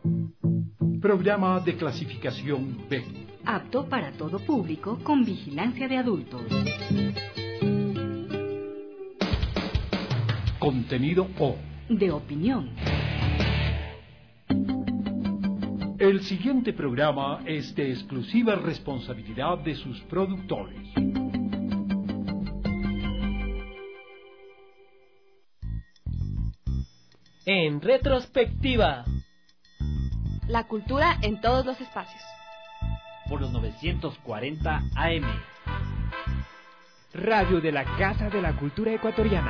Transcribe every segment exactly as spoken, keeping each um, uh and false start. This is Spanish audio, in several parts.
Programa de clasificación B. Apto para todo público con vigilancia de adultos. Contenido O. De opinión. El siguiente programa es de exclusiva responsabilidad de sus productores. En retrospectiva. La cultura en todos los espacios. Por los novecientos cuarenta A M. Radio de la Casa de la Cultura Ecuatoriana.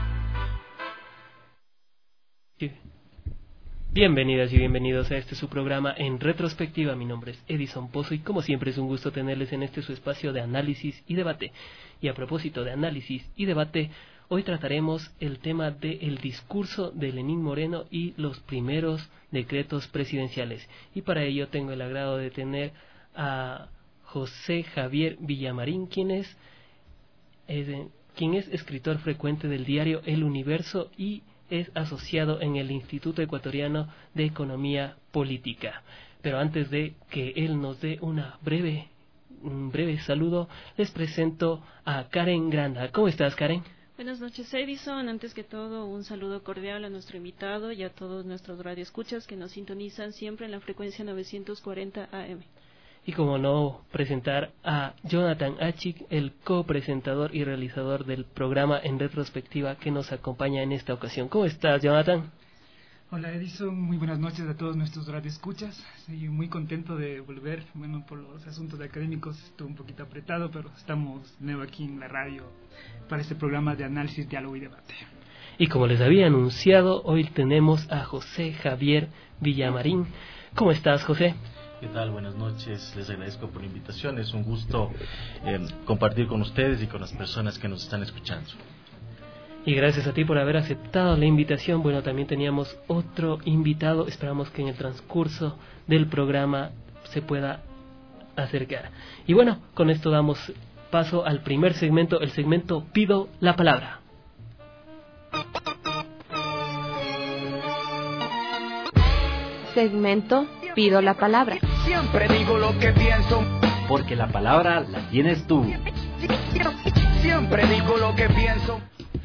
Bienvenidas y bienvenidos a este su programa En Retrospectiva. Mi nombre es Edison Pozo y como siempre es un gusto tenerles en este su espacio de análisis y debate. Y a propósito de análisis y debate, hoy trataremos el tema del discurso de Lenín Moreno y los primeros decretos presidenciales. Y para ello tengo el agrado de tener a José Javier Villamarín, quien es, es, quien es escritor frecuente del diario El Universo y es asociado en el Instituto Ecuatoriano de Economía Política. Pero antes de que él nos dé una breve, un breve saludo, les presento a Karen Granda. ¿Cómo estás, Karen? Buenas noches, Edison. Antes que todo, un saludo cordial a nuestro invitado y a todos nuestros radioescuchas que nos sintonizan siempre en la frecuencia novecientos cuarenta A M. Y como no, presentar a Jonathan Achik, el copresentador y realizador del programa En Retrospectiva que nos acompaña en esta ocasión. ¿Cómo estás, Jonathan? Hola, Edison. Muy buenas noches a todos nuestros radioescuchas. Estoy muy contento de volver. Bueno, por los asuntos académicos estuve un poquito apretado, pero estamos de nuevo aquí en la radio para este programa de análisis, diálogo y debate. Y como les había anunciado, hoy tenemos a José Javier Villamarín. ¿Cómo estás, José? ¿Qué tal? Buenas noches, les agradezco por la invitación. Es un gusto eh, compartir con ustedes y con las personas que nos están escuchando. Y gracias a ti por haber aceptado la invitación. Bueno, también teníamos otro invitado. Esperamos que en el transcurso del programa se pueda acercar. Y bueno, con esto damos paso al primer segmento, el segmento Pido la Palabra. Segmento Pido la Palabra. Siempre digo lo que pienso, porque la palabra la tienes tú. Siempre digo lo que pienso.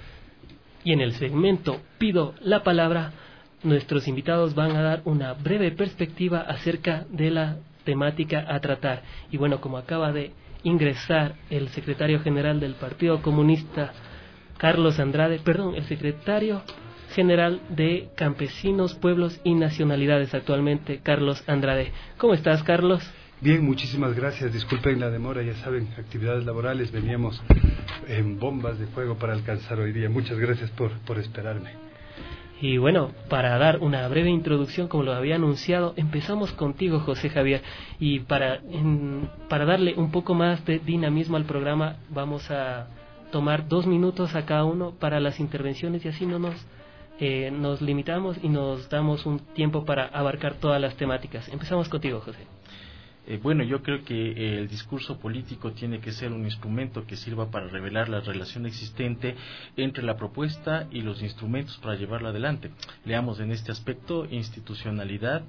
Y en el segmento Pido la Palabra, nuestros invitados van a dar una breve perspectiva acerca de la temática a tratar. Y bueno, como acaba de ingresar el secretario general del Partido Comunista, Carlos Andrade, perdón, el secretario general de Campesinos, Pueblos y Nacionalidades actualmente, Carlos Andrade. ¿Cómo estás, Carlos? Bien, muchísimas gracias. Disculpen la demora, ya saben, actividades laborales, veníamos en bombas de fuego para alcanzar hoy día. Muchas gracias por, por esperarme. Y bueno, para dar una breve introducción, como lo había anunciado, empezamos contigo, José Javier. Y para, en, para darle un poco más de dinamismo al programa, vamos a tomar dos minutos a cada uno para las intervenciones y así no nos, eh, nos limitamos y nos damos un tiempo para abarcar todas las temáticas. Empezamos contigo, José. Eh, bueno, yo creo que el discurso político tiene que ser un instrumento que sirva para revelar la relación existente entre la propuesta y los instrumentos para llevarla adelante. Leamos en este aspecto institucionalidad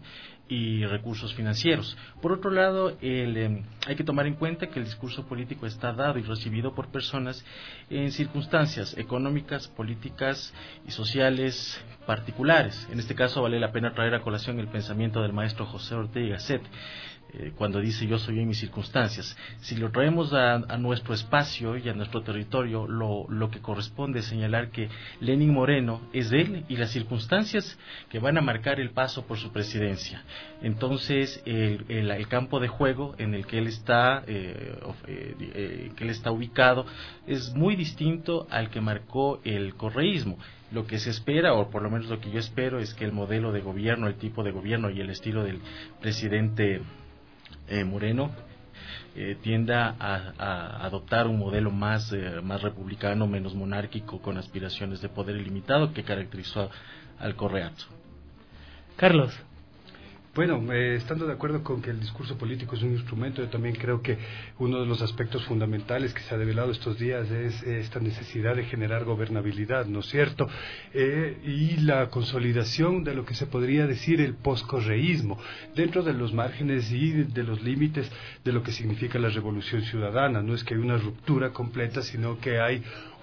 y recursos financieros. Por otro lado, el, eh, hay que tomar en cuenta que el discurso político está dado y recibido por personas en circunstancias económicas, políticas y sociales particulares. En este caso vale la pena traer a colación el pensamiento del maestro José Ortega y Gasset, Eh, cuando dice yo soy en mis circunstancias. Si lo traemos a, a nuestro espacio y a nuestro territorio, lo, lo que corresponde es señalar que Lenín Moreno es él y las circunstancias que van a marcar el paso por su presidencia. Entonces el, el, el campo de juego en el que él está eh, eh, eh, que él está ubicado es muy distinto al que marcó el correísmo. Lo que se espera, o por lo menos lo que yo espero, es que el modelo de gobierno, el tipo de gobierno y el estilo del presidente Eh, Moreno eh, tienda a, a adoptar un modelo más, eh, más republicano, menos monárquico, con aspiraciones de poder ilimitado que caracterizó al Correato. Carlos. Bueno, eh, estando de acuerdo con que el discurso político es un instrumento, yo también creo que uno de los aspectos fundamentales que se ha develado estos días es eh, esta necesidad de generar gobernabilidad, ¿no es cierto? Eh, y la consolidación de lo que se podría decir el poscorreísmo, dentro de los márgenes y de los límites de lo que significa la revolución ciudadana. No es que hay una ruptura completa, sino que hay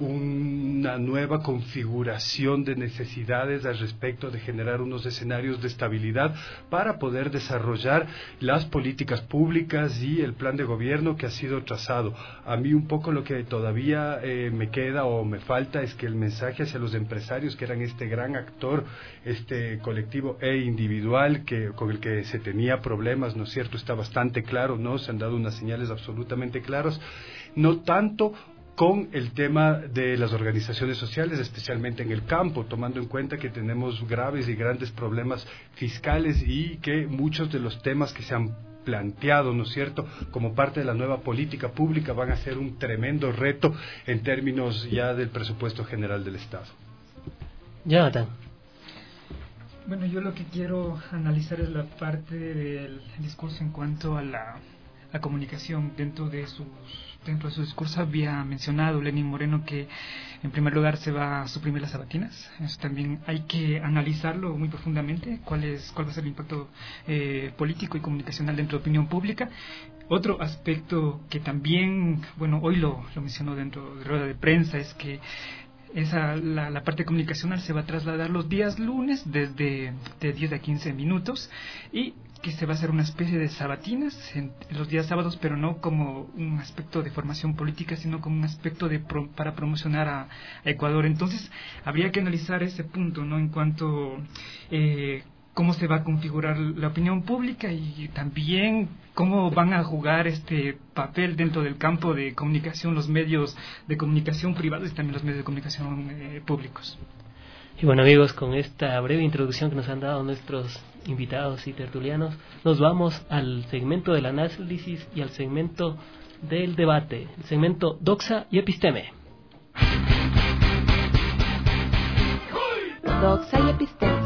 una nueva configuración de necesidades al respecto de generar unos escenarios de estabilidad para poder desarrollar las políticas públicas y el plan de gobierno que ha sido trazado. A mí un poco lo que todavía eh, me queda o me falta es que el mensaje hacia los empresarios, que eran este gran actor, este colectivo e individual que con el que se tenía problemas, ¿no es cierto?, está bastante claro, ¿no? Se han dado unas señales absolutamente claras, no tanto con el tema de las organizaciones sociales, especialmente en el campo, tomando en cuenta que tenemos graves y grandes problemas fiscales y que muchos de los temas que se han planteado, ¿no es cierto?, como parte de la nueva política pública van a ser un tremendo reto en términos ya del presupuesto general del Estado. Jonathan. Bueno, yo lo que quiero analizar es la parte del discurso en cuanto a la, la comunicación. Dentro de sus dentro de su discurso había mencionado Lenín Moreno que en primer lugar se va a suprimir las sabatinas. Eso también hay que analizarlo muy profundamente, cuál es cuál va a ser el impacto eh, político y comunicacional dentro de opinión pública. Otro aspecto que también, bueno, hoy lo, lo mencionó dentro de rueda de prensa, es que esa la, la parte comunicacional se va a trasladar los días lunes desde de diez a quince minutos y que se va a hacer una especie de sabatinas en los días sábados, pero no como un aspecto de formación política, sino como un aspecto de pro, para promocionar a, a Ecuador. Entonces, habría que analizar ese punto, ¿no?, en cuanto eh, cómo se va a configurar la opinión pública y también cómo van a jugar este papel dentro del campo de comunicación los medios de comunicación privados y también los medios de comunicación eh, públicos. Y bueno, amigos, con esta breve introducción que nos han dado nuestros invitados y tertulianos, nos vamos al segmento del análisis y al segmento del debate, el segmento Doxa y Episteme. Doxa y Episteme.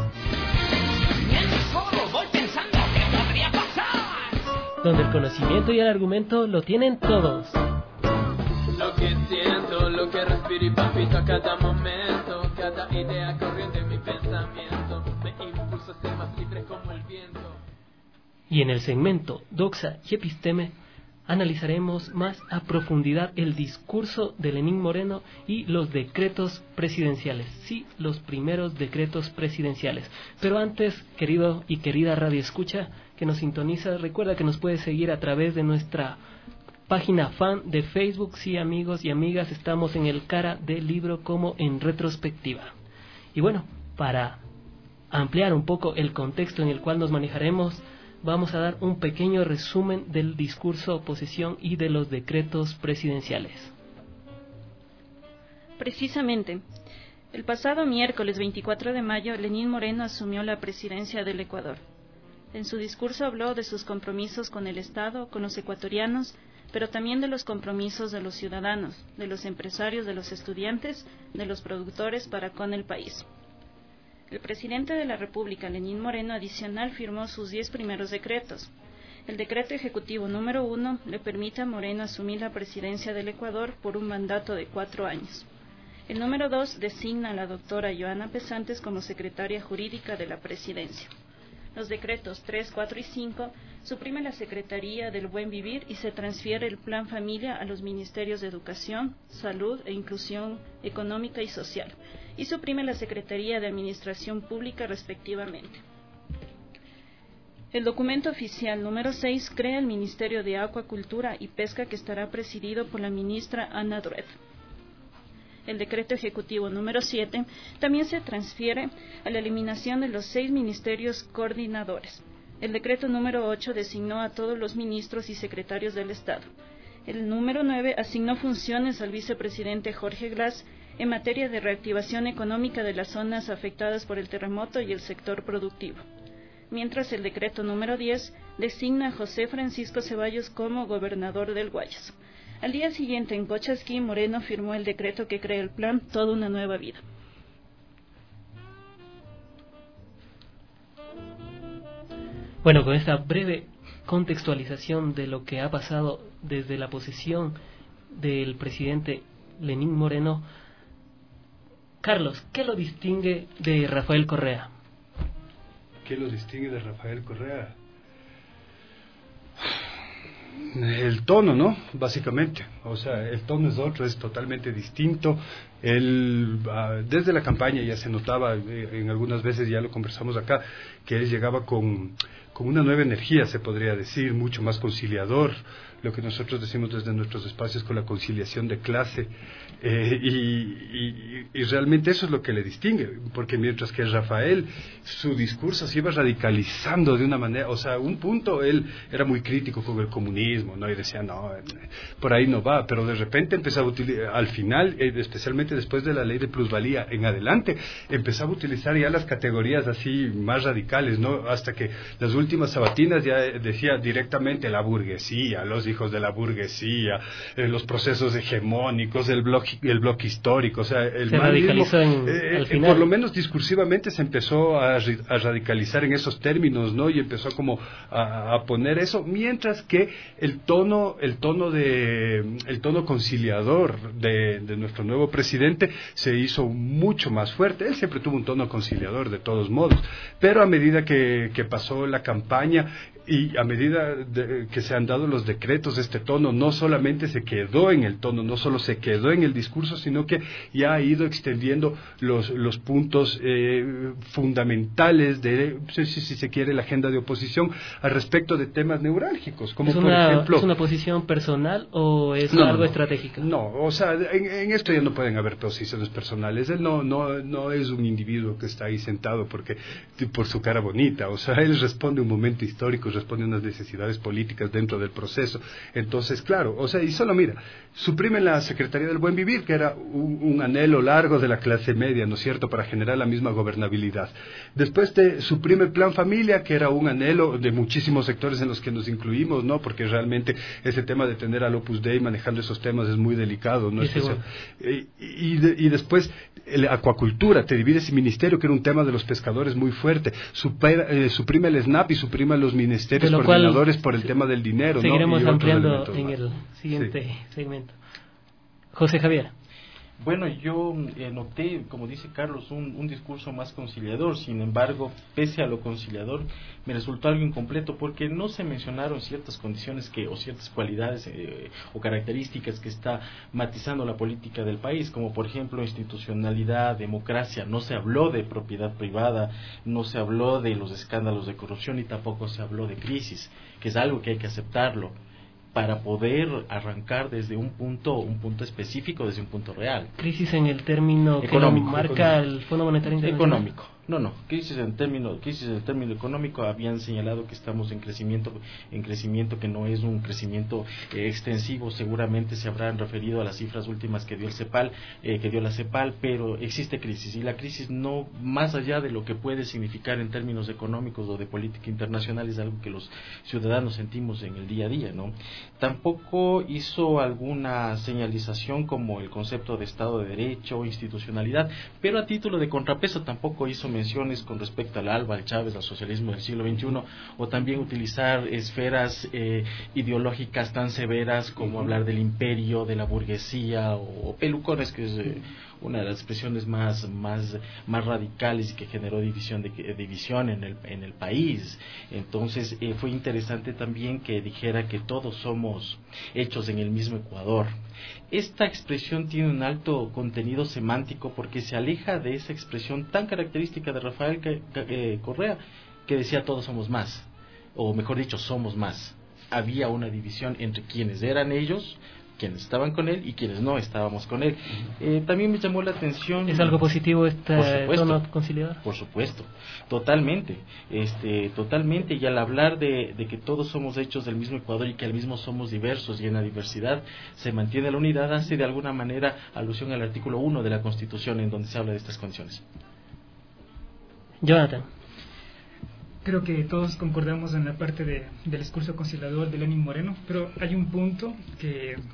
Donde el conocimiento y el argumento lo tienen todos. Lo que siento, lo que respiro y palpito a cada momento, cada idea corriente en mi pensamiento, me impulsa a ser más libre como el viento. Y en el segmento Doxa y Episteme analizaremos más a profundidad el discurso de Lenín Moreno y los decretos presidenciales, sí, los primeros decretos presidenciales. Pero antes, querido y querida Radio Escucha, que nos sintoniza, recuerda que nos puedes seguir a través de nuestra página fan de Facebook. Sí, amigos y amigas, estamos en el Cara del Libro como en retrospectiva. Y bueno, para ampliar un poco el contexto en el cual nos manejaremos, vamos a dar un pequeño resumen del discurso oposición y de los decretos presidenciales. Precisamente, el pasado miércoles veinticuatro de mayo, Lenín Moreno asumió la presidencia del Ecuador. En su discurso habló de sus compromisos con el Estado, con los ecuatorianos, pero también de los compromisos de los ciudadanos, de los empresarios, de los estudiantes, de los productores para con el país. El presidente de la República, Lenín Moreno, adicional firmó sus diez primeros decretos. El decreto ejecutivo número uno le permite a Moreno asumir la presidencia del Ecuador por un mandato de cuatro años. El número dos designa a la doctora Joana Pesantes como secretaria jurídica de la presidencia. Los decretos tres, cuatro y cinco suprimen la Secretaría del Buen Vivir y se transfiere el Plan Familia a los Ministerios de Educación, Salud e Inclusión Económica y Social, y suprime la Secretaría de Administración Pública respectivamente. El documento oficial número seis crea el Ministerio de Acuacultura y Pesca, que estará presidido por la ministra Ana Dred. El decreto ejecutivo número siete también se transfiere a la eliminación de los seis ministerios coordinadores. El decreto número ocho designó a todos los ministros y secretarios del Estado. El número nueve asignó funciones al vicepresidente Jorge Glass en materia de reactivación económica de las zonas afectadas por el terremoto y el sector productivo. Mientras el decreto número diez designa a José Francisco Ceballos como gobernador del Guayas. Al día siguiente, en Cochasquí, Moreno firmó el decreto que crea el plan Toda una Nueva Vida. Bueno, con esta breve contextualización de lo que ha pasado desde la posesión del presidente Lenín Moreno, Carlos, ¿qué lo distingue de Rafael Correa? ¿Qué lo distingue de Rafael Correa? El tono, ¿no? Básicamente, o sea, el tono es otro, es totalmente distinto. Él, uh, desde la campaña ya se notaba, eh, en algunas veces ya lo conversamos acá, que él llegaba con, con una nueva energía, se podría decir, mucho más conciliador, lo que nosotros decimos desde nuestros espacios con la conciliación de clase, eh, y, y, y realmente eso es lo que le distingue, porque mientras que Rafael, su discurso se iba radicalizando de una manera, o sea, un punto él era muy crítico con el comunismo, ¿no? Y decía, no, por ahí no va, pero de repente empezaba a utilizar, al final, eh, especialmente después de la ley de plusvalía en adelante, empezaba a utilizar ya las categorías así más radicales, ¿no? Hasta que las últimas sabatinas ya decía directamente la burguesía, los hijos de la burguesía, eh, los procesos hegemónicos, el bloque, el bloque histórico, o sea, el se mal mismo, radicalizó en, eh, al final. Por lo menos discursivamente se empezó a, a radicalizar en esos términos, ¿no? Y empezó como a, a poner eso, mientras que el tono, el tono de, el tono conciliador de, de nuestro nuevo presidente se hizo mucho más fuerte. Él siempre tuvo un tono conciliador de todos modos, pero a medida que, que pasó la campaña y a medida de, que se han dado los decretos, este tono no solamente se quedó en el tono, no solo se quedó en el discurso, sino que ya ha ido extendiendo los, los puntos eh, fundamentales de, si, si se quiere, la agenda de oposición al respecto de temas neurálgicos, como ¿Es por una, ejemplo... ¿Es una posición personal o es no, algo no, estratégico? No, o sea, en, en esto ya no pueden haber posiciones personales. Él no, no, no es un individuo que está ahí sentado porque por su cara bonita, o sea, él responde a un momento histórico, responde a unas necesidades políticas dentro del proceso. Entonces, claro, o sea, y solo mira, suprimen la Secretaría del Buen Vivir, que era un, un anhelo largo de la clase media, ¿no es cierto?, para generar la misma gobernabilidad. Después te suprime el Plan Familia, que era un anhelo de muchísimos sectores en los que nos incluimos, ¿no?, porque realmente ese tema de tener al Opus Dei manejando esos temas es muy delicado, ¿no? Sí, es y, y, de, y después la acuacultura, te divide ese ministerio, que era un tema de los pescadores muy fuerte, Supera, eh, suprime el SNAP y suprime los ministerios coordinadores por el sí, tema del dinero, seguiremos ¿no? ampliando en más. El siguiente sí. segmento. José Javier. Bueno, yo eh, noté, como dice Carlos, un, un discurso más conciliador. Sin embargo, pese a lo conciliador, me resultó algo incompleto porque no se mencionaron ciertas condiciones que o ciertas cualidades eh, o características que está matizando la política del país, como por ejemplo institucionalidad, democracia. No se habló de propiedad privada, no se habló de los escándalos de corrupción y tampoco se habló de crisis, que es algo que hay que aceptarlo para poder arrancar desde un punto un punto específico, desde un punto real. Crisis en el término económico, que marca económico. El Fondo Monetario Internacional. Económico. No, no, crisis en término, crisis en el término económico. Habían señalado que estamos en crecimiento, en crecimiento que no es un crecimiento eh, extensivo. Seguramente se habrán referido a las cifras últimas que dio el CEPAL, eh, que dio la CEPAL, pero existe crisis y la crisis, no más allá de lo que puede significar en términos económicos o de política internacional, es algo que los ciudadanos sentimos en el día a día, ¿no? Tampoco hizo alguna señalización como el concepto de Estado de Derecho o institucionalidad, pero a título de contrapeso tampoco hizo menciones con respecto al ALBA, al Chávez, al socialismo del siglo veintiuno, o también utilizar esferas eh, ideológicas tan severas como uh-huh. hablar del imperio, de la burguesía, o, o pelucones, que es eh, una de las expresiones más más más radicales y que generó división de, de división en el en el país. Entonces eh, fue interesante también que dijera que todos somos hechos en el mismo Ecuador. Esta expresión tiene un alto contenido semántico porque se aleja de esa expresión tan característica de Rafael eh, Correa, que decía todos somos más, o mejor dicho, somos más. Había una división entre quienes eran ellos, quienes estaban con él y quienes no estábamos con él. Eh, también me llamó la atención. ¿Es algo positivo este tono conciliador? Por supuesto, totalmente, este, totalmente. Y al hablar de, de que todos somos hechos del mismo Ecuador y que al mismo somos diversos y en la diversidad se mantiene la unidad, hace de alguna manera alusión al artículo uno de la Constitución en donde se habla de estas condiciones. Jonathan. Creo que todos concordamos en la parte de, del discurso conciliador de Lenín Moreno, pero hay un punto que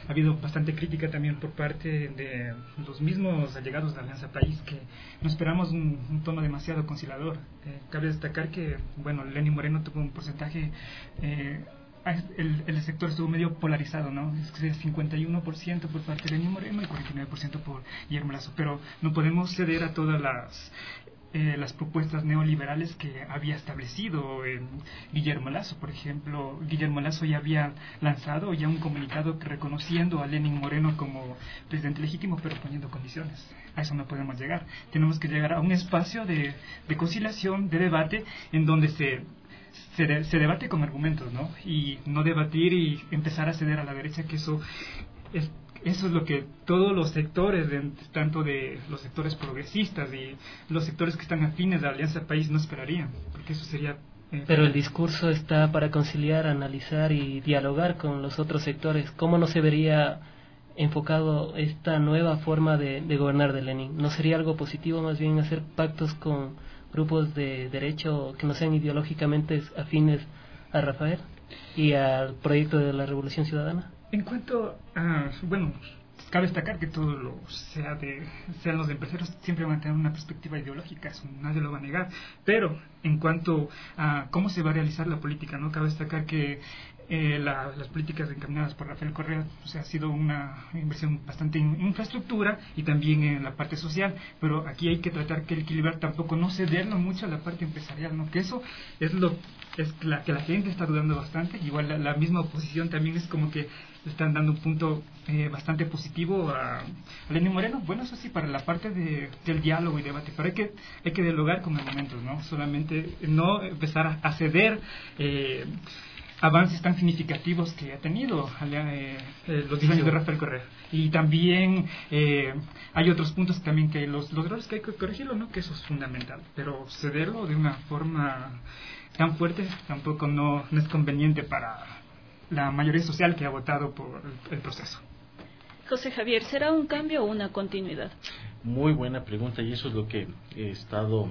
ha habido bastante crítica también por parte de los mismos allegados de Alianza País, que no esperamos un, un tono demasiado conciliador. Eh, cabe destacar que, bueno, Lenín Moreno tuvo un porcentaje, eh, el, el sector estuvo medio polarizado, ¿no? Es que cincuenta y uno por ciento por parte de Lenín Moreno y cuarenta y nueve por ciento por Guillermo Lasso, pero no podemos ceder a todas las Eh, las propuestas neoliberales que había establecido eh, Guillermo Lasso. Por ejemplo, Guillermo Lasso ya había lanzado ya un comunicado que reconociendo a Lenín Moreno como presidente legítimo, pero poniendo condiciones. A eso no podemos llegar. Tenemos que llegar a un espacio de, de conciliación, de debate, en donde se Se, de, se debate con argumentos, ¿no? Y no debatir y empezar a ceder a la derecha, que eso es Eso es lo que todos los sectores, de, tanto de los sectores progresistas y los sectores que están afines a la Alianza País, no esperarían, porque eso sería... Eh, Pero el discurso está para conciliar, analizar y dialogar con los otros sectores. ¿Cómo no se vería enfocado esta nueva forma de, de gobernar de Lenin? ¿No sería algo positivo más bien hacer pactos con grupos de derecho que no sean ideológicamente afines a Rafael y al proyecto de la Revolución Ciudadana? En cuanto a, bueno, cabe destacar que todo lo sea de, sean los empresarios, siempre van a tener una perspectiva ideológica, eso nadie lo va a negar, pero en cuanto a cómo se va a realizar la política, ¿no? Cabe destacar que eh, la, las políticas encaminadas por Rafael Correa, o sea, ha sido una inversión bastante en infraestructura y también en la parte social, pero aquí hay que tratar que equilibrar, tampoco no cederlo mucho a la parte empresarial, ¿no? Que eso es lo es la que la gente está dudando bastante. Igual la, la misma oposición también es como que están dando un punto eh, bastante positivo a, a Lenín Moreno. Bueno, eso sí, para la parte de, del diálogo y debate, pero hay que hay que dialogar con argumentos, ¿no? Solamente no empezar a, a ceder eh, avances tan significativos que ha tenido eh, eh, los diez años de Rafael Correa. Y también eh, hay otros puntos también que los, los errores que hay que corregirlo, ¿no? Que eso es fundamental, pero cederlo de una forma tan fuerte tampoco no, no es conveniente para la mayoría social que ha votado por el, el proceso. José Javier, ¿será un cambio o una continuidad? Muy buena pregunta, y eso es lo que he estado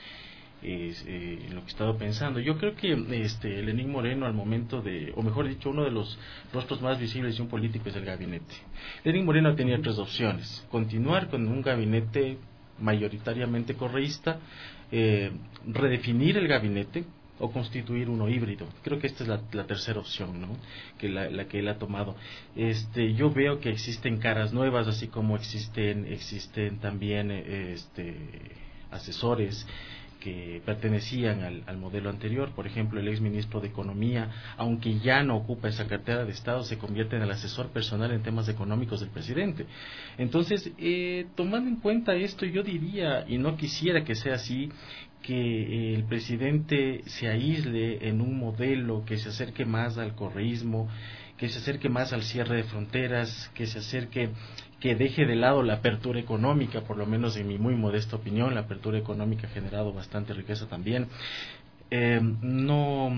es, eh, en lo que he estado pensando. Yo creo que este Lenín Moreno, al momento de, o mejor dicho, uno de los rostros más visibles de un político es el gabinete. Lenín Moreno tenía tres opciones: continuar con un gabinete mayoritariamente correísta, eh, redefinir el gabinete o constituir uno híbrido. Creo que esta es la, la tercera opción, ¿no? Que la, la que él ha tomado. Este, yo veo que existen caras nuevas, así como existen existen también este asesores que pertenecían al, al modelo anterior. Por ejemplo, el ex ministro de Economía, aunque ya no ocupa esa cartera de Estado, se convierte en el asesor personal en temas económicos del presidente. Entonces, eh, tomando en cuenta esto, yo diría, y no quisiera que sea así, que el presidente se aísle en un modelo que se acerque más al correísmo, que se acerque más al cierre de fronteras, que se acerque, que deje de lado la apertura económica, por lo menos en mi muy modesta opinión. La apertura económica ha generado bastante riqueza también. Eh, no,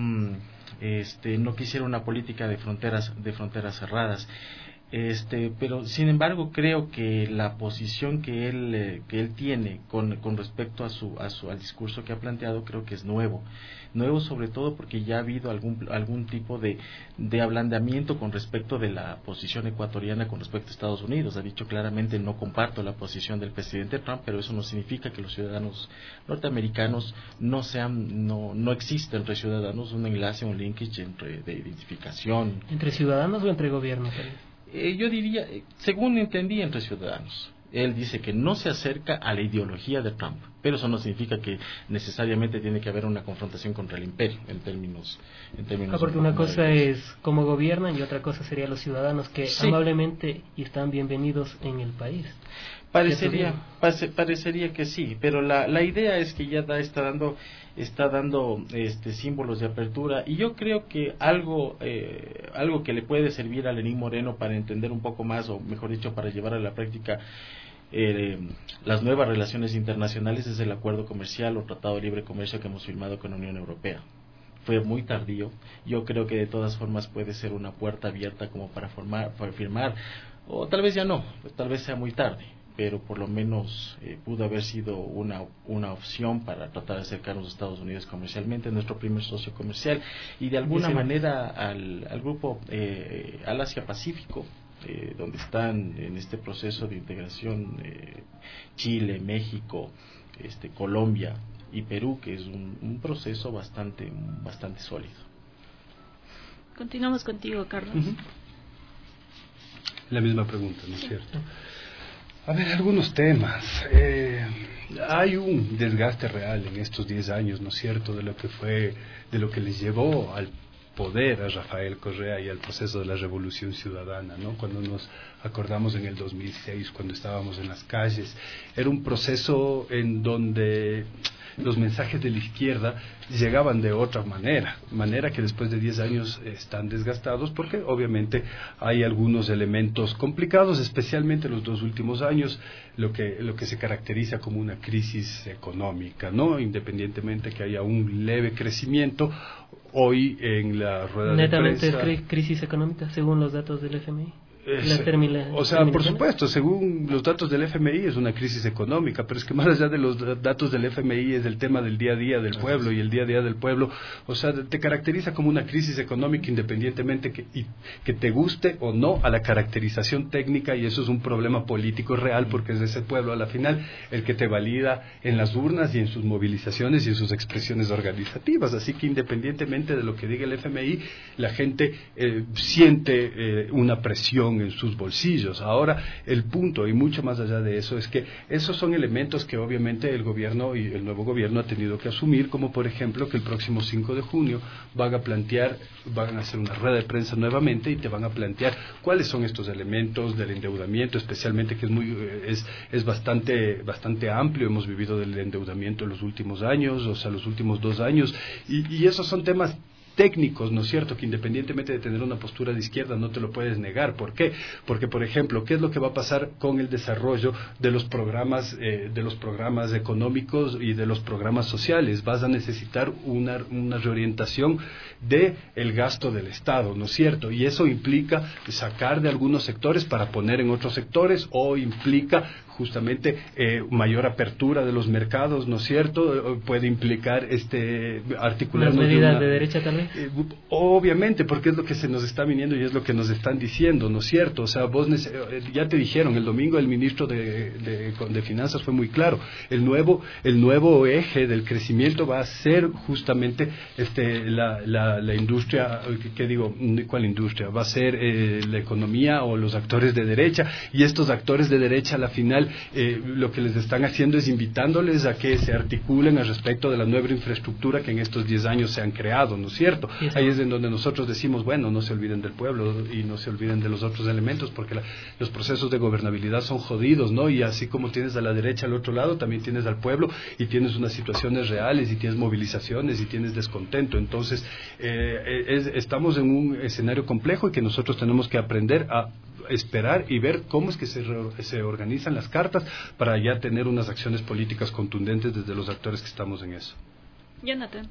este, no quisiera una política de fronteras, de fronteras cerradas. Este, pero sin embargo creo que la posición que él eh, que él tiene con, con respecto a su a su al discurso que ha planteado, creo que es nuevo nuevo sobre todo porque ya ha habido algún algún tipo de de ablandamiento con respecto de la posición ecuatoriana con respecto a Estados Unidos. Ha dicho claramente: no comparto la posición del presidente Trump, pero eso no significa que los ciudadanos norteamericanos no sean no no existe entre ciudadanos un enlace, un linkage entre de identificación entre ciudadanos o entre gobiernos. Eh, yo diría, según entendí, entre ciudadanos. Él dice que no se acerca a la ideología de Trump, pero eso no significa que necesariamente tiene que haber una confrontación contra el imperio en términos en términos ah, porque una cosa es cómo gobiernan y otra cosa sería los ciudadanos que sí, amablemente y están bienvenidos en el país. Parecería pase, parecería que sí, pero la la idea es que ya da, está dando está dando este símbolos de apertura, y yo creo que algo eh, algo que le puede servir a Lenín Moreno para entender un poco más, o mejor dicho, para llevar a la práctica eh, las nuevas relaciones internacionales, es el acuerdo comercial o tratado de libre comercio que hemos firmado con la Unión Europea. Fue muy tardío. Yo creo que de todas formas puede ser una puerta abierta como para formar para firmar, o tal vez ya no, tal vez sea muy tarde, pero por lo menos eh, pudo haber sido una una opción para tratar de acercarnos a Estados Unidos comercialmente, nuestro primer socio comercial, y de alguna manera al, al grupo, eh, al Asia Pacífico, eh, donde están en este proceso de integración eh, Chile, México, este, Colombia y Perú, que es un, un proceso bastante, bastante sólido. Continuamos contigo, Carlos. Uh-huh. La misma pregunta, ¿no es cierto? A ver, algunos temas. Eh, hay un desgaste real en estos diez años, ¿no es cierto?, de lo que fue, de lo que les llevó al poder a Rafael Correa y al proceso de la revolución ciudadana, ¿no? Cuando nos acordamos en el dos mil seis, cuando estábamos en las calles, era un proceso en donde los mensajes de la izquierda llegaban de otra manera, manera que después de diez años están desgastados, porque obviamente hay algunos elementos complicados, especialmente los dos últimos años, lo que lo que se caracteriza como una crisis económica, ¿no? Independientemente que haya un leve crecimiento, hoy en la rueda Netamente de prensa... Netamente crisis económica, según los datos del F M I. Es, o sea, por supuesto, según los datos del F M I es una crisis económica, pero es que más allá de los datos del F M I es el tema del día a día del pueblo, y el día a día del pueblo, o sea, te caracteriza como una crisis económica independientemente que, y, que te guste o no a la caracterización técnica, y eso es un problema político real, porque es ese pueblo a la final el que te valida en las urnas y en sus movilizaciones y en sus expresiones organizativas. Así que independientemente de lo que diga el F M I, la gente eh, siente eh, una presión en sus bolsillos. Ahora, el punto, y mucho más allá de eso, es que esos son elementos que obviamente el gobierno y el nuevo gobierno ha tenido que asumir, como por ejemplo que el próximo cinco de junio van a plantear, van a hacer una rueda de prensa nuevamente y te van a plantear cuáles son estos elementos del endeudamiento, especialmente que es muy es es bastante bastante amplio. Hemos vivido del endeudamiento en los últimos años, o sea, los últimos dos años, y, y esos son temas técnicos, ¿no es cierto?, que independientemente de tener una postura de izquierda no te lo puedes negar. ¿Por qué? Porque, por ejemplo, ¿qué es lo que va a pasar con el desarrollo de los programas eh, de los programas económicos y de los programas sociales? Vas a necesitar una, una reorientación de el gasto del Estado, ¿no es cierto? Y eso implica sacar de algunos sectores para poner en otros sectores, o implica justamente eh, mayor apertura de los mercados, ¿no es cierto? Puede implicar este articular medidas de, una, de derecha también. Eh, obviamente, porque es lo que se nos está viniendo y es lo que nos están diciendo, ¿no es cierto? O sea, vos ya te dijeron, el domingo el ministro de, de, de Finanzas fue muy claro, el nuevo el nuevo eje del crecimiento va a ser justamente este la, la, la industria, ¿qué digo? ¿Cuál industria? Va a ser eh, la economía o los actores de derecha, y estos actores de derecha a la final Eh, lo que les están haciendo es invitándoles a que se articulen al respecto de la nueva infraestructura que en estos diez años se han creado, ¿no es cierto? Sí, sí. Ahí es en donde nosotros decimos, bueno, no se olviden del pueblo y no se olviden de los otros elementos, porque la, los procesos de gobernabilidad son jodidos, ¿no? Y así como tienes a la derecha al otro lado, también tienes al pueblo, y tienes unas situaciones reales, y tienes movilizaciones, y tienes descontento. Entonces, eh, es, estamos en un escenario complejo, y que nosotros tenemos que aprender a esperar y ver cómo es que se, re, se organizan las cartas para ya tener unas acciones políticas contundentes desde los actores que estamos en eso. Jonathan.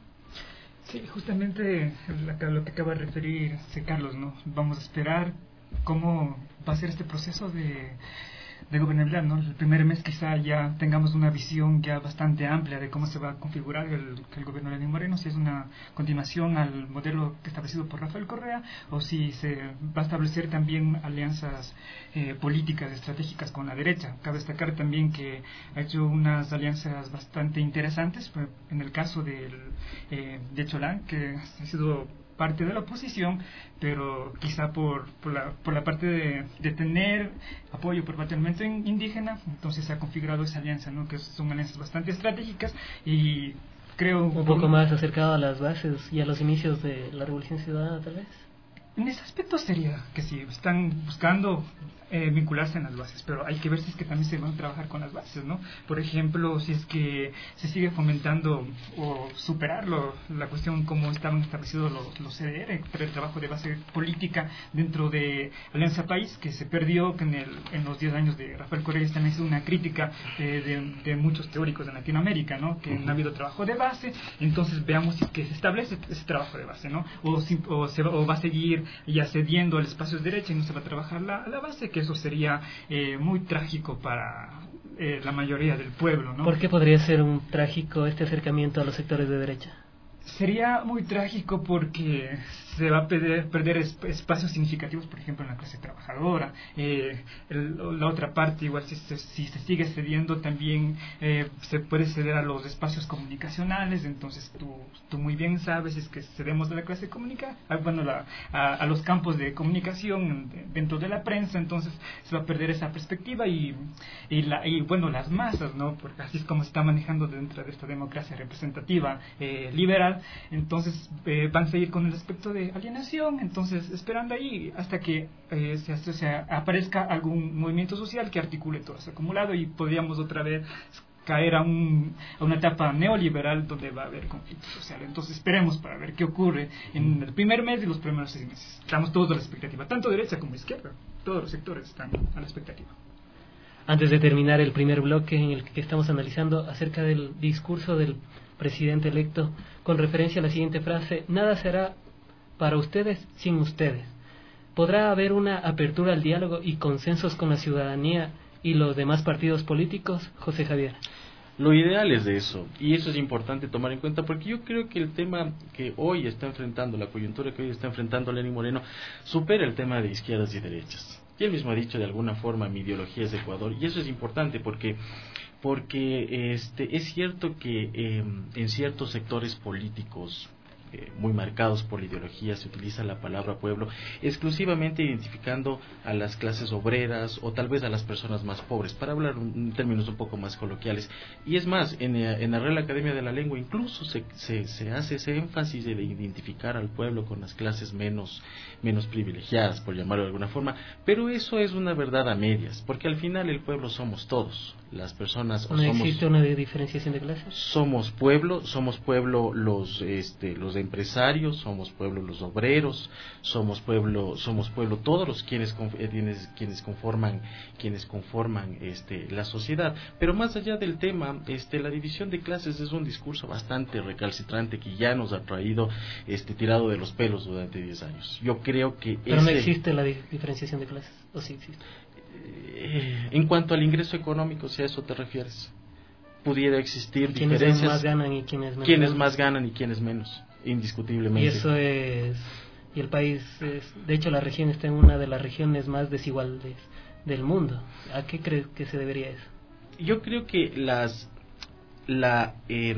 Sí, justamente lo que acaba de referir Carlos, ¿no? Vamos a esperar cómo va a ser este proceso de, de gobernabilidad, ¿no? El primer mes quizá ya tengamos una visión ya bastante amplia de cómo se va a configurar el, el gobierno de Lenín Moreno, si es una continuación al modelo establecido por Rafael Correa, o si se va a establecer también alianzas eh, políticas estratégicas con la derecha. Cabe destacar también que ha hecho unas alianzas bastante interesantes, en el caso del, eh, de Cholán, que ha sido parte de la oposición, pero quizá por, por, la, por la parte de, de tener apoyo por parte del movimiento indígena, entonces se ha configurado esa alianza, ¿no? Que son alianzas bastante estratégicas, y creo... Un poco por, más acercado a las bases y a los inicios de la Revolución Ciudadana, tal vez. En ese aspecto sería que sí, están buscando eh, vincularse en las bases, pero hay que ver si es que también se van a trabajar con las bases, ¿no? Por ejemplo, si es que se sigue fomentando o superarlo, la cuestión como estaban establecidos los, los C D R, el trabajo de base política dentro de Alianza País, que se perdió, que en, el, en los diez años de Rafael Correa también es una crítica eh, de, de muchos teóricos de Latinoamérica, ¿no? Que uh-huh. no ha habido trabajo de base. Entonces veamos si es que se establece ese trabajo de base, ¿no? O, si, o, se, o va a seguir ya cediendo al espacio de derecha y no se va a trabajar la, la base, que eso sería eh, muy trágico para eh, la mayoría del pueblo, ¿no? ¿Por qué podría ser un trágico este acercamiento a los sectores de derecha? Sería muy trágico porque se va a perder, perder espacios significativos, por ejemplo, en la clase trabajadora. Eh, el, la otra parte, igual si se, si se sigue cediendo, también eh, se puede ceder a los espacios comunicacionales. Entonces tú, tú muy bien sabes, es que cedemos de la clase comunica, bueno, la, a, a los campos de comunicación dentro de la prensa, entonces se va a perder esa perspectiva y, y, la, y bueno, las masas, ¿no? Porque así es como se está manejando dentro de esta democracia representativa eh, liberal. Entonces eh, van a seguir con el aspecto de alienación, entonces esperando ahí hasta que eh, se, se aparezca algún movimiento social que articule todo eso acumulado y podríamos otra vez caer a, un, a una etapa neoliberal donde va a haber conflicto social. Entonces esperemos para ver qué ocurre en el primer mes y los primeros seis meses. Estamos todos a la expectativa, tanto derecha como izquierda, todos los sectores están a la expectativa. Antes de terminar el primer bloque en el que estamos analizando acerca del discurso del presidente electo, con referencia a la siguiente frase: nada será para ustedes sin ustedes. ¿Podrá haber una apertura al diálogo y consensos con la ciudadanía y los demás partidos políticos, José Javier? Lo ideal es de eso, y eso es importante tomar en cuenta, porque yo creo que el tema que hoy está enfrentando, la coyuntura que hoy está enfrentando Lenín Moreno, supera el tema de izquierdas y derechas. Y él mismo ha dicho de alguna forma, mi ideología es de Ecuador, y eso es importante porque porque este es cierto que eh, en ciertos sectores políticos eh, muy marcados por la ideología se utiliza la palabra pueblo exclusivamente identificando a las clases obreras o tal vez a las personas más pobres, para hablar en términos un poco más coloquiales. Y es más, en, en la Real Academia de la Lengua incluso se, se, se hace ese énfasis de identificar al pueblo con las clases menos, menos privilegiadas, por llamarlo de alguna forma, pero eso es una verdad a medias, porque al final el pueblo somos todos. Las personas, ¿No somos, existe una diferenciación de clases? Somos pueblo, somos pueblo los este los empresarios, somos pueblo los obreros, somos pueblo, somos pueblo todos los quienes quienes quienes conforman quienes conforman este la sociedad. Pero más allá del tema, este la división de clases es un discurso bastante recalcitrante que ya nos ha traído este tirado de los pelos durante diez años. Yo creo que Pero ese, no existe la di- diferenciación de clases, ¿o sí existe? En cuanto al ingreso económico, si a eso te refieres, pudiera existir ¿Quiénes diferencias. más ganan y quiénes menos? Quienes más ganan y quienes menos, indiscutiblemente. Y eso es, y el país es, de hecho la región está en una de las regiones más desiguales del mundo. ¿A qué crees que se debería eso? Yo creo que las la eh,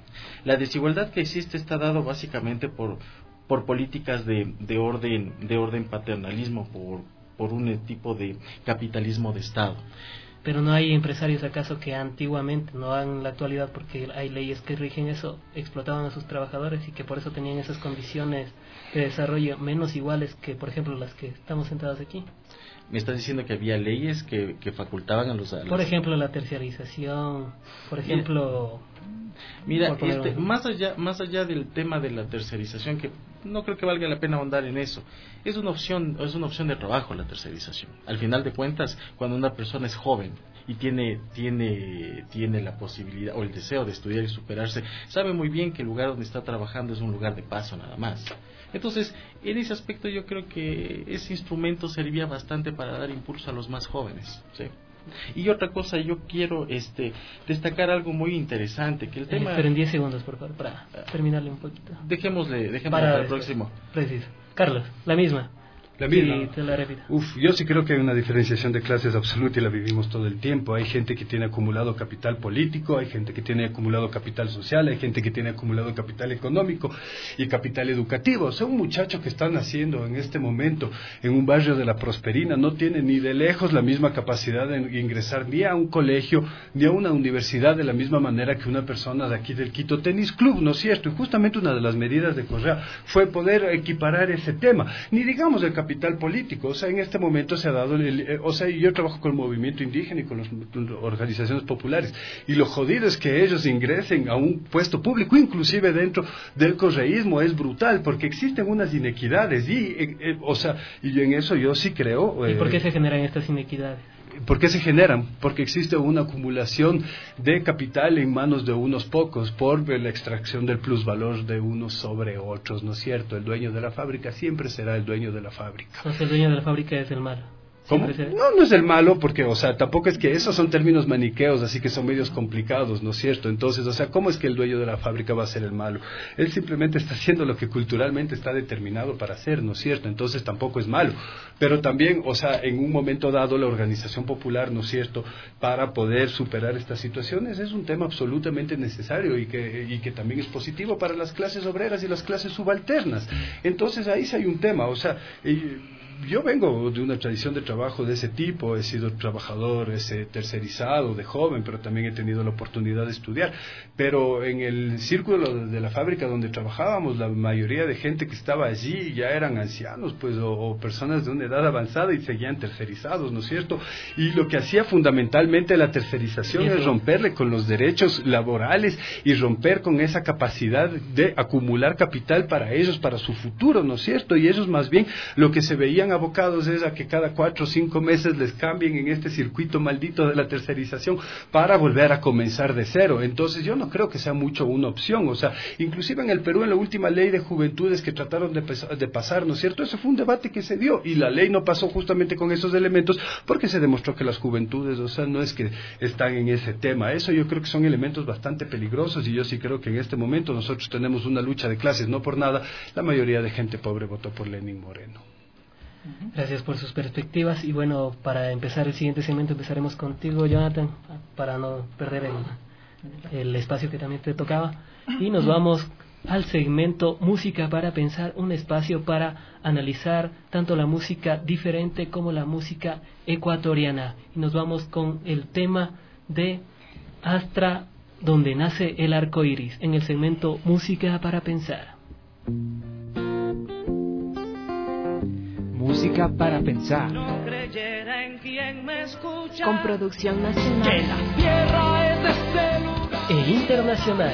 la desigualdad que existe está dado básicamente por por políticas de de orden de orden paternalismo, por por un tipo de capitalismo de Estado. Pero no hay empresarios acaso que antiguamente, no en la actualidad porque hay leyes que rigen eso, explotaban a sus trabajadores y que por eso tenían esas condiciones de desarrollo menos iguales que por ejemplo las que estamos sentados aquí. Me estás diciendo que había leyes que, que facultaban a los, a los... Por ejemplo la terciarización, por ejemplo... Mira, por este, más allá más allá del tema de la tercerización, que no creo que valga la pena ahondar en eso, es una opción es una opción de trabajo la tercerización. Al final de cuentas, cuando una persona es joven y tiene tiene tiene la posibilidad o el deseo de estudiar y superarse, sabe muy bien que el lugar donde está trabajando es un lugar de paso nada más. Entonces, en ese aspecto yo creo que ese instrumento servía bastante para dar impulso a los más jóvenes, ¿sí? Y otra cosa, yo quiero este destacar algo muy interesante, que el tema... Eh, pero en diez segundos, por favor, para terminarle un poquito. Dejémosle, dejémosle para, para el próximo. Preciso. Carlos, la misma. La misma. Sí, te la repito. Uf, yo sí creo que hay una diferenciación de clases absoluta y la vivimos todo el tiempo. Hay gente que tiene acumulado capital político, hay gente que tiene acumulado capital social, hay gente que tiene acumulado capital económico y capital educativo. O sea, un muchacho que está naciendo en este momento en un barrio de La Prosperina no tiene ni de lejos la misma capacidad de ingresar ni a un colegio ni a una universidad de la misma manera que una persona de aquí del Quito Tenis Club, ¿no es cierto? Y justamente una de las medidas de Correa fue poder equiparar ese tema. Ni digamos el capital político, o sea, en este momento se ha dado, el, el, o sea, yo trabajo con el movimiento indígena y con las organizaciones populares, y lo jodido es que ellos ingresen a un puesto público, inclusive dentro del correísmo, es brutal, porque existen unas inequidades, y, eh, eh, o sea, y en eso yo sí creo... Eh, ¿Y por qué se generan estas inequidades? ¿Por qué se generan? Porque existe una acumulación de capital en manos de unos pocos por la extracción del plusvalor de unos sobre otros, ¿no es cierto? El dueño de la fábrica siempre será el dueño de la fábrica. Entonces el dueño de la fábrica es el malo. ¿Cómo? No, no es el malo, porque, o sea, tampoco es que esos son términos maniqueos, así que son medios complicados, ¿no es cierto? Entonces, o sea, ¿cómo es que el dueño de la fábrica va a ser el malo? Él simplemente está haciendo lo que culturalmente está determinado para hacer, ¿no es cierto? Entonces tampoco es malo. Pero también, o sea, en un momento dado, la organización popular, ¿no es cierto?, para poder superar estas situaciones es un tema absolutamente necesario y que, y que también es positivo para las clases obreras y las clases subalternas. Entonces, ahí sí hay un tema, o sea... Y, yo vengo de una tradición de trabajo de ese tipo, he sido trabajador ese, tercerizado de joven, pero también he tenido la oportunidad de estudiar. Pero en el círculo de la fábrica donde trabajábamos, la mayoría de gente que estaba allí ya eran ancianos, pues, o, o personas de una edad avanzada y seguían tercerizados, ¿no es cierto? Y lo que hacía fundamentalmente la tercerización es romperle con los derechos laborales y romper con esa capacidad de acumular capital para ellos, para su futuro, ¿no es cierto? Y ellos más bien lo que se veían abocados es a que cada cuatro o cinco meses les cambien en este circuito maldito de la tercerización para volver a comenzar de cero. Entonces yo no creo que sea mucho una opción, o sea, inclusive en el Perú, en la última ley de juventudes que trataron de, de pasar, ¿no es cierto? Ese fue un debate que se dio y la ley no pasó justamente con esos elementos porque se demostró que las juventudes, o sea, no es que están en ese tema. Eso yo creo que son elementos bastante peligrosos y yo sí creo que en este momento nosotros tenemos una lucha de clases, no por nada la mayoría de gente pobre votó por Lenín Moreno. Gracias por sus perspectivas y bueno, para empezar el siguiente segmento empezaremos contigo, Jonathan, para no perder el, el espacio que también te tocaba, y nos vamos al segmento Música para Pensar, un espacio para analizar tanto la música diferente como la música ecuatoriana, y nos vamos con el tema de Astra, donde nace el arco iris, en el segmento Música para Pensar. Música para pensar. Con producción nacional e internacional.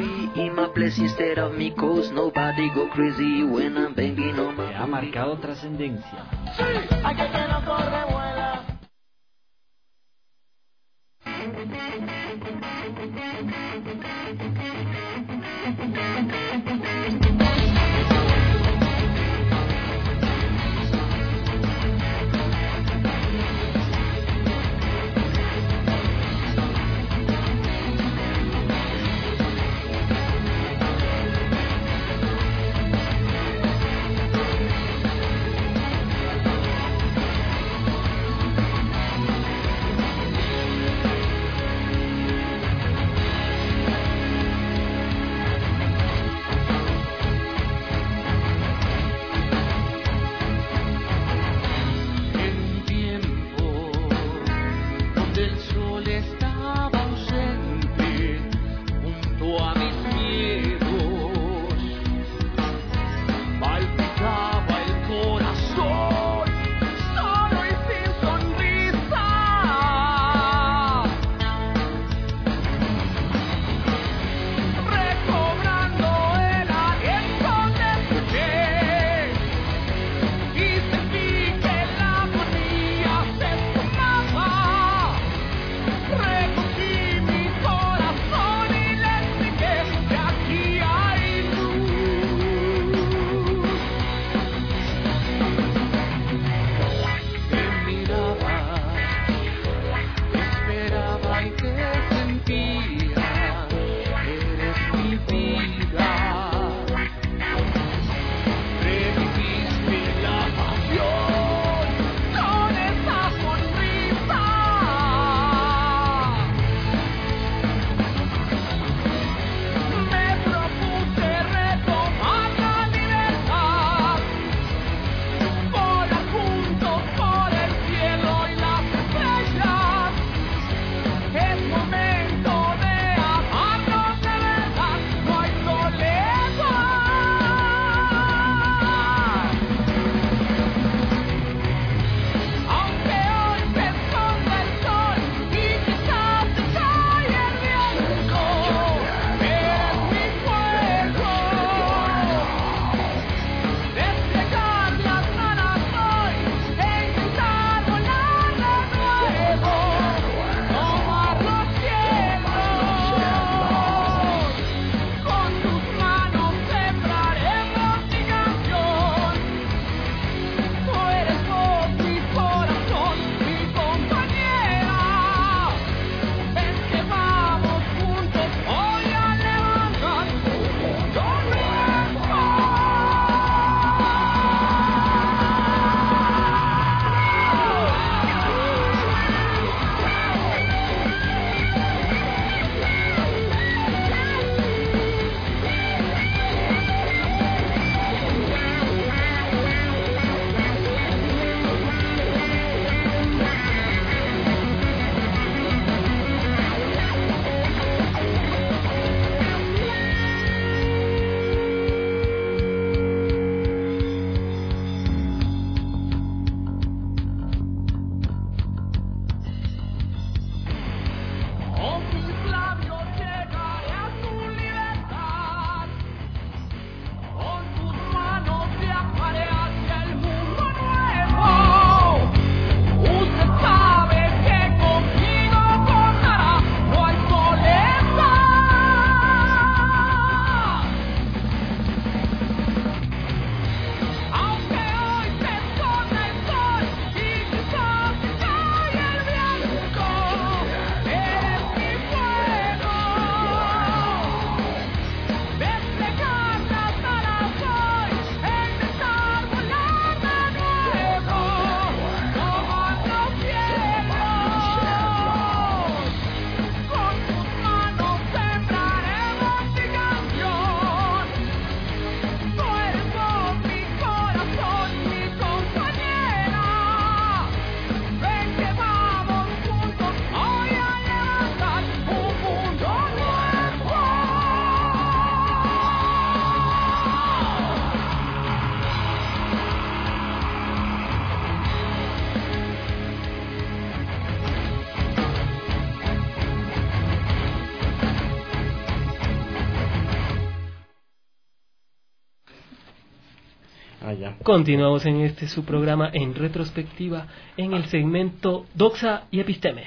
Que ha marcado trascendencia. Ah, ya. Continuamos en este su programa en retrospectiva en el segmento Doxa y Episteme.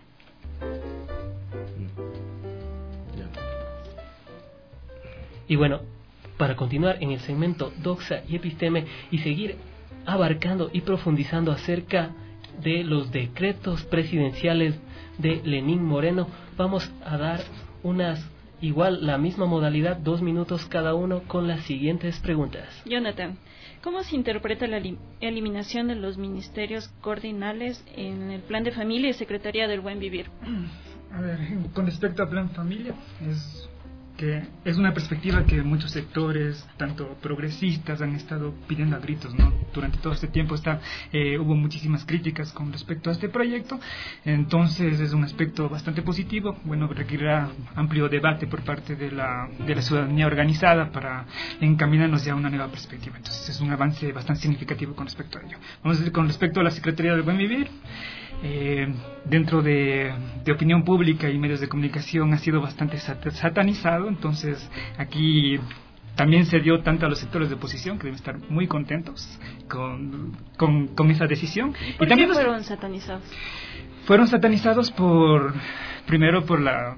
Y bueno, para continuar en el segmento Doxa y Episteme y seguir abarcando y profundizando acerca de los decretos presidenciales de Lenín Moreno, vamos a dar unas, igual la misma modalidad, dos minutos cada uno con las siguientes preguntas. Jonathan, ¿cómo se interpreta la eliminación de los ministerios cordinales en el Plan de Familia y Secretaría del Buen Vivir? A ver, con respecto al Plan Familia, es que es una perspectiva que muchos sectores, tanto progresistas, han estado pidiendo a gritos, ¿no? Durante todo este tiempo está, eh, hubo muchísimas críticas con respecto a este proyecto, entonces es un aspecto bastante positivo. Bueno, requerirá amplio debate por parte de la, de la ciudadanía organizada para encaminarnos ya a una nueva perspectiva, entonces es un avance bastante significativo con respecto a ello. Vamos a decir, con respecto a la Secretaría del Buen Vivir, Eh, dentro de, de opinión pública y medios de comunicación ha sido bastante sat- satanizado, entonces aquí también se dio tanto a los sectores de oposición, que deben estar muy contentos con, con, con esa decisión. ¿Por y también qué los, fueron satanizados? Fueron satanizados por, primero por la...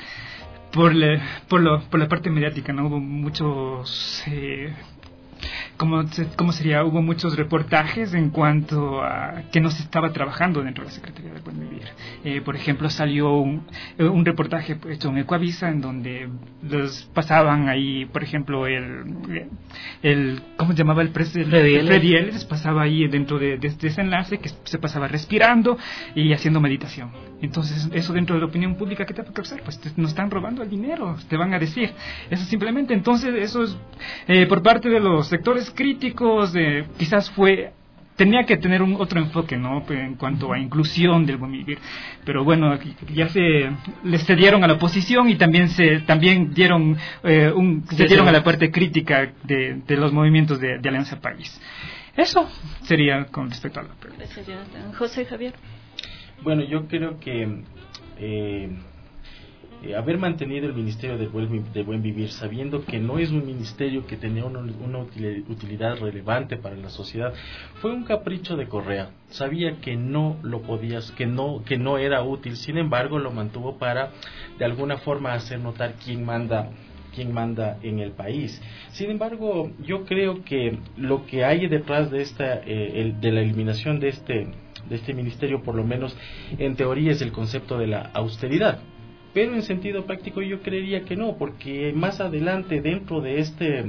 Por, le, por, lo, por la parte mediática, ¿no? Hubo muchos... Eh, ¿Cómo, ¿Cómo sería? Hubo muchos reportajes en cuanto a que no se estaba trabajando dentro de la Secretaría del Buen Vivir. Eh, por ejemplo, salió un, un reportaje hecho en Ecuavisa en donde los pasaban ahí, por ejemplo, el, el ¿cómo se llamaba el presidente? Freddy Ellis pasaba ahí dentro de, de, de ese enlace que se pasaba respirando y haciendo meditación. Entonces, eso dentro de la opinión pública, ¿qué te va a causar? Pues te, nos están robando el dinero, te van a decir. Eso simplemente, entonces, eso es eh, por parte de los sectores críticos, eh, quizás fue, tenía que tener un otro enfoque, ¿no? En cuanto a inclusión del buen vivir. Pero bueno, ya se les cedieron a la oposición y también se también dieron eh, un se dieron a la parte crítica de, de los movimientos de, de Alianza País. Eso sería con respecto a la pregunta. Gracias, Jonathan. José Javier. Bueno, yo creo que eh, eh, haber mantenido el Ministerio del Buen, de Buen Vivir, sabiendo que no es un ministerio que tenía una, una utilidad relevante para la sociedad, fue un capricho de Correa. Sabía que no lo podías, que no, que no era útil, sin embargo lo mantuvo para de alguna forma hacer notar quién manda quién manda en el país. Sin embargo, yo creo que lo que hay detrás de esta eh, el, de la eliminación de este de este ministerio, por lo menos en teoría, es el concepto de la austeridad, pero en sentido práctico yo creería que no, porque más adelante dentro de este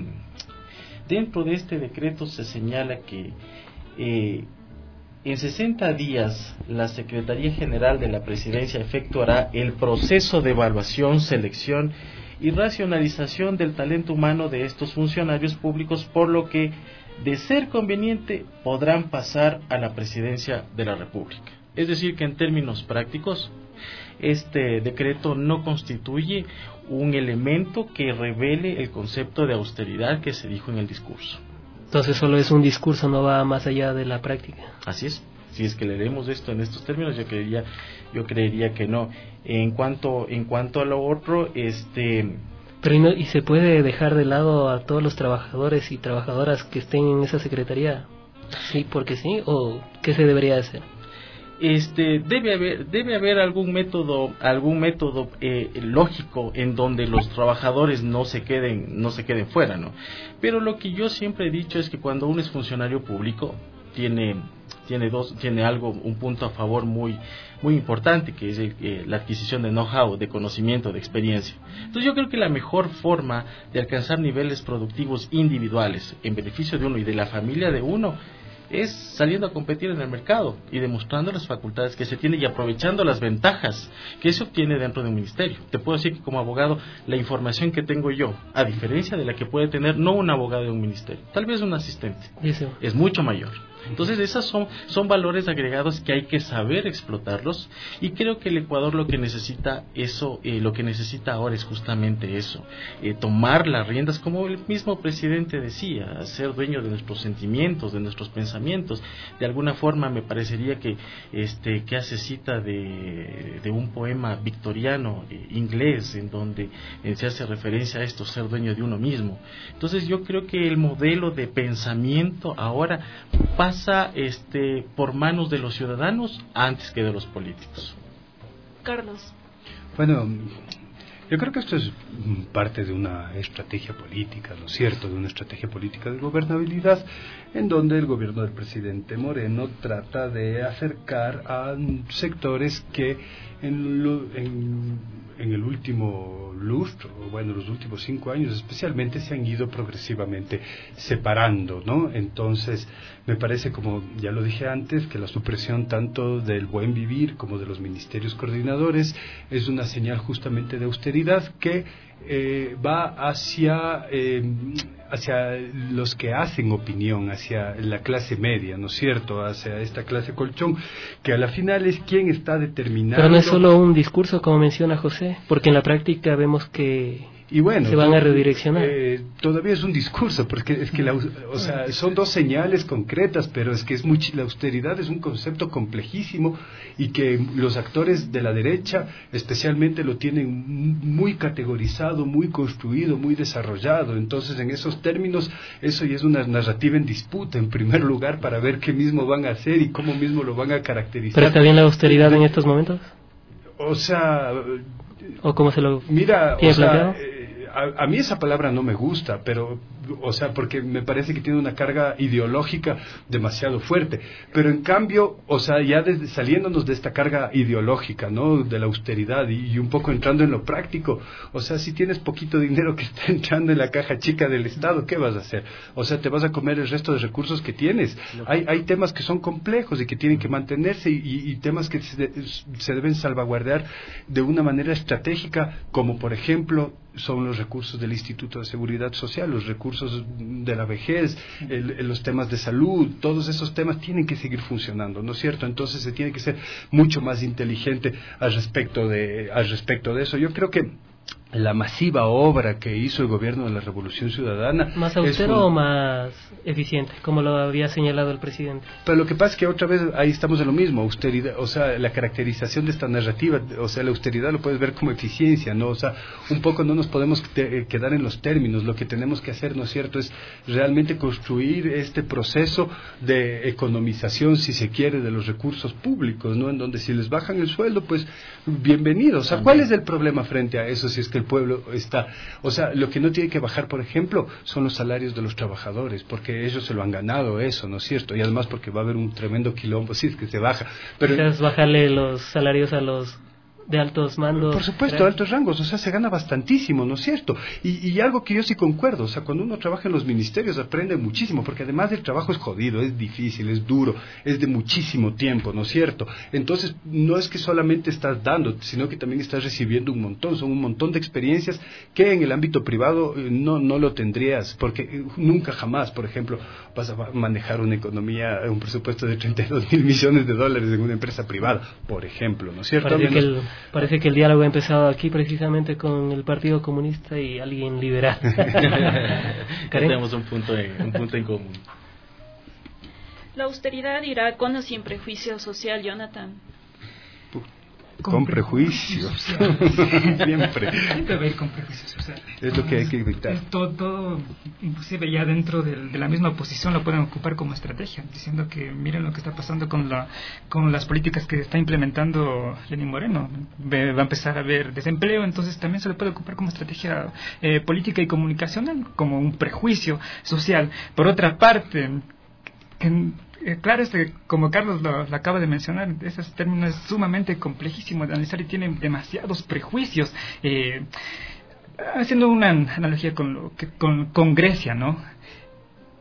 dentro de este decreto se señala que eh, en sesenta días la Secretaría General de la Presidencia efectuará el proceso de evaluación, selección y racionalización del talento humano de estos funcionarios públicos, por lo que, de ser conveniente, podrán pasar a la presidencia de la República. Es decir, que en términos prácticos, este decreto no constituye un elemento que revele el concepto de austeridad que se dijo en el discurso. Entonces solo es un discurso, no va más allá de la práctica. Así es. Si es que leemos esto en estos términos, yo creería, yo creería que no. En cuanto, en cuanto a lo otro, este. Pero y, no, y se puede dejar de lado a todos los trabajadores y trabajadoras que estén en esa secretaría, sí, porque sí, o qué se debería hacer. Este debe haber debe haber algún método algún método eh, lógico en donde los trabajadores no se queden no se queden fuera, ¿no? Pero lo que yo siempre he dicho es que cuando uno es funcionario público tiene tiene dos tiene algo un punto a favor muy muy importante, que es el, eh, la adquisición de know-how, de conocimiento, de experiencia. Entonces yo creo que la mejor forma de alcanzar niveles productivos individuales en beneficio de uno y de la familia de uno es saliendo a competir en el mercado y demostrando las facultades que se tiene y aprovechando las ventajas que se obtiene dentro de un ministerio. Te puedo decir que como abogado, la información que tengo yo, a diferencia de la que puede tener no un abogado de un ministerio, tal vez un asistente, Eso. es mucho mayor. Entonces esas son, son valores agregados que hay que saber explotarlos, y creo que el Ecuador lo que necesita eso, eh, lo que necesita ahora es justamente eso, eh, tomar las riendas, como el mismo presidente decía, ser dueño de nuestros sentimientos, de nuestros pensamientos. De alguna forma me parecería que este que hace cita de, de un poema victoriano eh, inglés, en donde eh, se hace referencia a esto, ser dueño de uno mismo. Entonces yo creo que el modelo de pensamiento ahora pasa este por manos de los ciudadanos antes que de los políticos. Carlos. Bueno, yo creo que esto es parte de una estrategia política, ¿no es cierto?, de una estrategia política de gobernabilidad, en donde el gobierno del presidente Moreno trata de acercar a sectores que en, lo, en, en el último lustro, bueno, los últimos cinco años especialmente, se han ido progresivamente separando, ¿no? Entonces, me parece, como ya lo dije antes, que la supresión tanto del buen vivir como de los ministerios coordinadores es una señal justamente de austeridad que eh, va hacia eh, hacia los que hacen opinión, hacia la clase media, ¿no es cierto?, hacia esta clase colchón, que a la final es quien está determinando. Pero no es solo un discurso, como menciona José, porque en la práctica vemos que y bueno, se van a redireccionar. Eh, todavía es un discurso, porque es que la, o sea, son dos señales concretas, pero es que es muy, la austeridad es un concepto complejísimo y que los actores de la derecha especialmente lo tienen muy categorizado, muy construido, muy desarrollado. Entonces, en esos términos, eso ya es una narrativa en disputa, en primer lugar, para ver qué mismo van a hacer y cómo mismo lo van a caracterizar. ¿Pero está bien la austeridad en estos momentos? O sea... ¿O cómo se lo mira, tiene o sea, planteado? Eh, A, a mí esa palabra no me gusta, pero, o sea, porque me parece que tiene una carga ideológica demasiado fuerte. Pero en cambio, o sea, ya desde, saliéndonos de esta carga ideológica, ¿no?, de la austeridad y, y un poco entrando en lo práctico, o sea, si tienes poquito dinero que está entrando en la caja chica del Estado, ¿qué vas a hacer? O sea, te vas a comer el resto de recursos que tienes. Hay, hay temas que son complejos y que tienen que mantenerse y, y, y temas que se, se deben salvaguardar de una manera estratégica, como por ejemplo son los recursos del Instituto de Seguridad Social, los recursos de la vejez, el, los temas de salud. Todos esos temas tienen que seguir funcionando, ¿no es cierto? Entonces se tiene que ser mucho más inteligente al respecto de, al respecto de eso. Yo creo que la masiva obra que hizo el gobierno de la Revolución Ciudadana... ¿Más austero un... o más eficiente, como lo había señalado el presidente? Pero lo que pasa es que otra vez ahí estamos en lo mismo, austeridad, o sea, la caracterización de esta narrativa, o sea, la austeridad lo puedes ver como eficiencia, ¿no? O sea, un poco no nos podemos te, quedar en los términos, lo que tenemos que hacer, ¿no es cierto?, es realmente construir este proceso de economización, si se quiere, de los recursos públicos, ¿no? En donde si les bajan el sueldo, pues bienvenidos. O sea, ¿cuál es el problema frente a eso si es que el pueblo está, o sea, lo que no tiene que bajar, por ejemplo, son los salarios de los trabajadores, porque ellos se lo han ganado eso, ¿no es cierto? Y además porque va a haber un tremendo quilombo si es que se baja. Pero ¿quieres bajarle los salarios a los de altos mandos? Por supuesto, de altos rangos, o sea, se gana bastantísimo, ¿no es cierto? Y, y algo que yo sí concuerdo, o sea, cuando uno trabaja en los ministerios aprende muchísimo, porque además el trabajo es jodido, es difícil, es duro, es de muchísimo tiempo, ¿no es cierto? Entonces, no es que solamente estás dando, sino que también estás recibiendo un montón, son un montón de experiencias que en el ámbito privado eh, no, no lo tendrías, porque eh, nunca jamás, por ejemplo, vas a manejar una economía, un presupuesto de treinta y dos mil millones de dólares en una empresa privada, por ejemplo, ¿no es cierto? Parece que el Parece que el diálogo ha empezado aquí precisamente con el Partido Comunista y alguien liberal. Tenemos un punto, en, un punto en común. La austeridad irá con o sin prejuicio social, Jonathan. Con, con prejuicios, siempre. Siempre va a ir con prejuicios, o sea, es lo que hay que evitar. Todo, todo, inclusive ya dentro de, de la misma oposición lo pueden ocupar como estrategia, diciendo que miren lo que está pasando con la con las políticas que está implementando Lenín Moreno. Va a empezar a haber desempleo, entonces también se le puede ocupar como estrategia eh, política y comunicacional, como un prejuicio social. Por otra parte, que, Eh, claro, este, como Carlos lo, lo acaba de mencionar, ese término es sumamente complejísimo de analizar y tiene demasiados prejuicios. Eh, haciendo una analogía con, lo que, con, con Grecia, ¿no?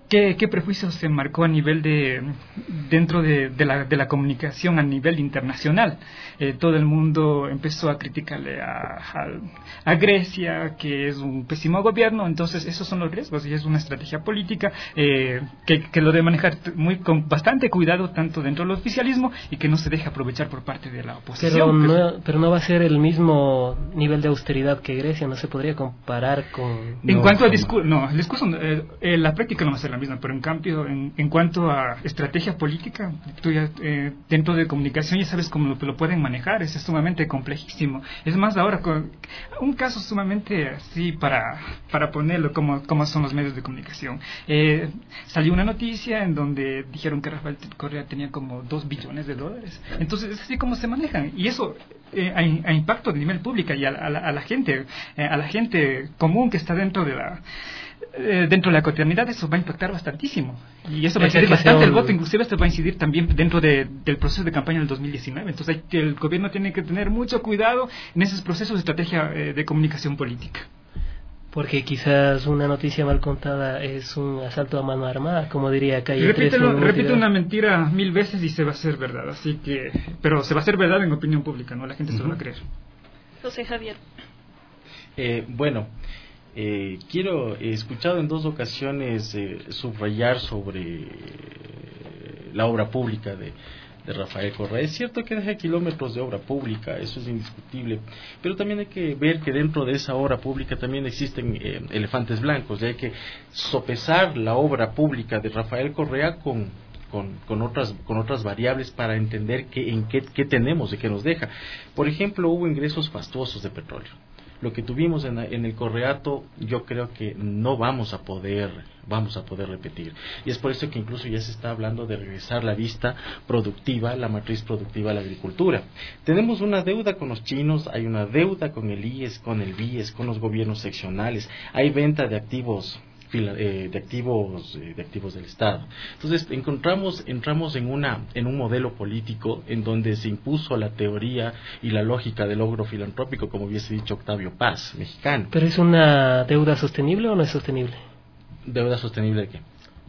¿Qué, qué prejuicio se marcó a nivel de dentro de, de, la, de la comunicación a nivel internacional? Eh, todo el mundo empezó a criticarle a, a, a Grecia, que es un pésimo gobierno. Entonces esos son los riesgos y es una estrategia política eh, que, que lo debe manejar muy con bastante cuidado tanto dentro del oficialismo y que no se deje aprovechar por parte de la oposición. Pero no, pero no va a ser el mismo nivel de austeridad que Grecia, no se podría comparar con... En no, cuanto al discurso, no, el discurso, eh, eh, la práctica no va a ser la misma, pero en cambio, en, en cuanto a estrategia política, tú ya, eh, dentro de comunicación ya sabes cómo lo, lo pueden manejar, es sumamente complejísimo. Es más, ahora, con un caso sumamente así para, para ponerlo como, como son los medios de comunicación. Eh, salió una noticia en donde dijeron que Rafael Correa tenía como dos billones de dólares. Entonces, es así como se manejan. Y eso eh, a, a impacto a nivel público y a, a, la, a la gente, eh, a la gente común que está dentro de la eh, dentro de la cotidianidad, eso va a impactar bastantísimo. Y eso va a incidir bastante el voto, inclusive esto va a incidir también dentro de, del proceso de campaña del dos mil diecinueve. Entonces hay, el gobierno tiene que tener mucho cuidado en esos procesos de estrategia eh, de comunicación política. Porque quizás una noticia mal contada es un asalto a mano armada, como diría Calle Repítelo, repite una mentira mil veces y se va a hacer verdad, así que, pero se va a hacer verdad en opinión pública, ¿no? La gente uh-huh. se lo va a creer. José Javier. Eh, bueno, eh, quiero, he escuchado en dos ocasiones eh, subrayar sobre la obra pública de, de Rafael Correa. Es cierto que deja kilómetros de obra pública, eso es indiscutible, pero también hay que ver que dentro de esa obra pública también existen eh, elefantes blancos, y hay que sopesar la obra pública de Rafael Correa con Con, con otras con otras variables para entender qué, en qué, qué tenemos y qué nos deja. Por ejemplo, hubo ingresos fastuosos de petróleo. Lo que tuvimos en, en el Correato, yo creo que no vamos a poder vamos a poder repetir. Y es por eso que incluso ya se está hablando de regresar la vista productiva, la matriz productiva a la agricultura. Tenemos una deuda con los chinos, hay una deuda con el I E S, con el B I E S, con los gobiernos seccionales, hay venta de activos de activos de activos del Estado. Entonces encontramos entramos en una en un modelo político en donde se impuso la teoría y la lógica del logro filantrópico, como hubiese dicho Octavio Paz, mexicano. ¿Pero es una deuda sostenible o no es sostenible? ¿Deuda sostenible de qué?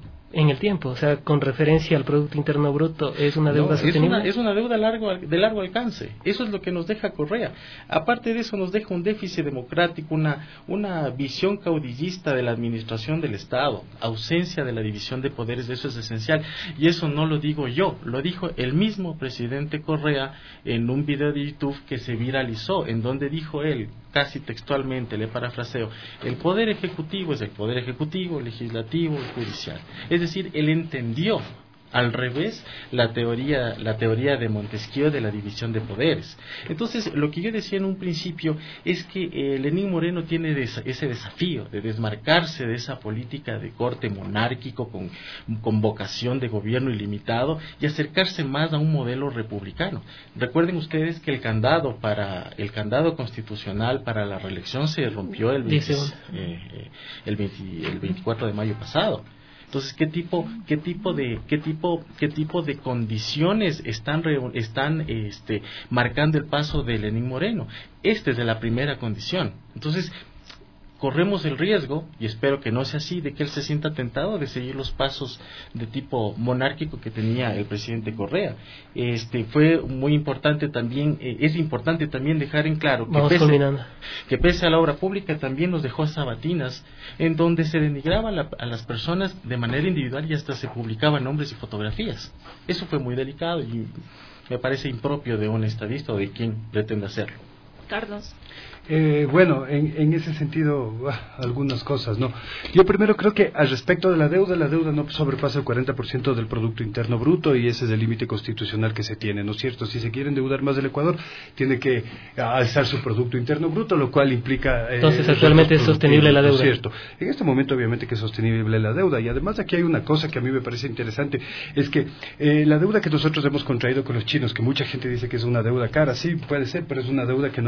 En el tiempo, o sea, con referencia al Producto Interno Bruto, ¿es una deuda no, sostenible? Es una, es una deuda largo, de largo alcance. Eso es lo que nos deja Correa. Aparte de eso, nos deja un déficit democrático, una, una visión caudillista de la administración del Estado, ausencia de la división de poderes, eso es esencial. Y eso no lo digo yo, lo dijo el mismo presidente Correa en un video de YouTube que se viralizó, en donde dijo él, casi textualmente, le parafraseo, el poder ejecutivo es el poder ejecutivo, legislativo y judicial. Es decir, él entendió al revés la teoría la teoría de Montesquieu de la división de poderes. Entonces, lo que yo decía en un principio es que eh, Lenín Moreno tiene des, ese desafío de desmarcarse de esa política de corte monárquico con, con vocación de gobierno ilimitado y acercarse más a un modelo republicano. Recuerden ustedes que el candado para el candado constitucional para la reelección se rompió el, veinte, eh, el, veinte, el veinticuatro de mayo pasado. Entonces, ¿qué tipo, qué tipo de, qué tipo, qué tipo de condiciones están, están, este, marcando el paso de Lenín Moreno? Esta es de la primera condición. Entonces, corremos el riesgo, y espero que no sea así, de que él se sienta tentado de seguir los pasos de tipo monárquico que tenía el presidente Correa. Este fue muy importante también, eh, es importante también dejar en claro que pese, que pese a la obra pública también nos dejó sabatinas en donde se denigraba la, a las personas de manera individual y hasta se publicaban nombres y fotografías. Eso fue muy delicado y me parece impropio de un estadista o de quien pretenda hacerlo. Carlos. Eh, bueno, en, en ese sentido, uh, algunas cosas, ¿no? Yo primero creo que al respecto de la deuda, la deuda no sobrepasa el cuarenta por ciento del Producto Interno Bruto y ese es el límite constitucional que se tiene, ¿no es cierto? Si se quiere endeudar más del Ecuador, tiene que uh, alzar su Producto Interno Bruto, lo cual implica... Eh, Entonces, actualmente es sostenible la deuda. ¿No es cierto? En este momento, obviamente, que es sostenible la deuda y además aquí hay una cosa que a mí me parece interesante, es que eh, la deuda que nosotros hemos contraído con los chinos, que mucha gente dice que es una deuda cara, sí, puede ser, pero es una deuda que no ha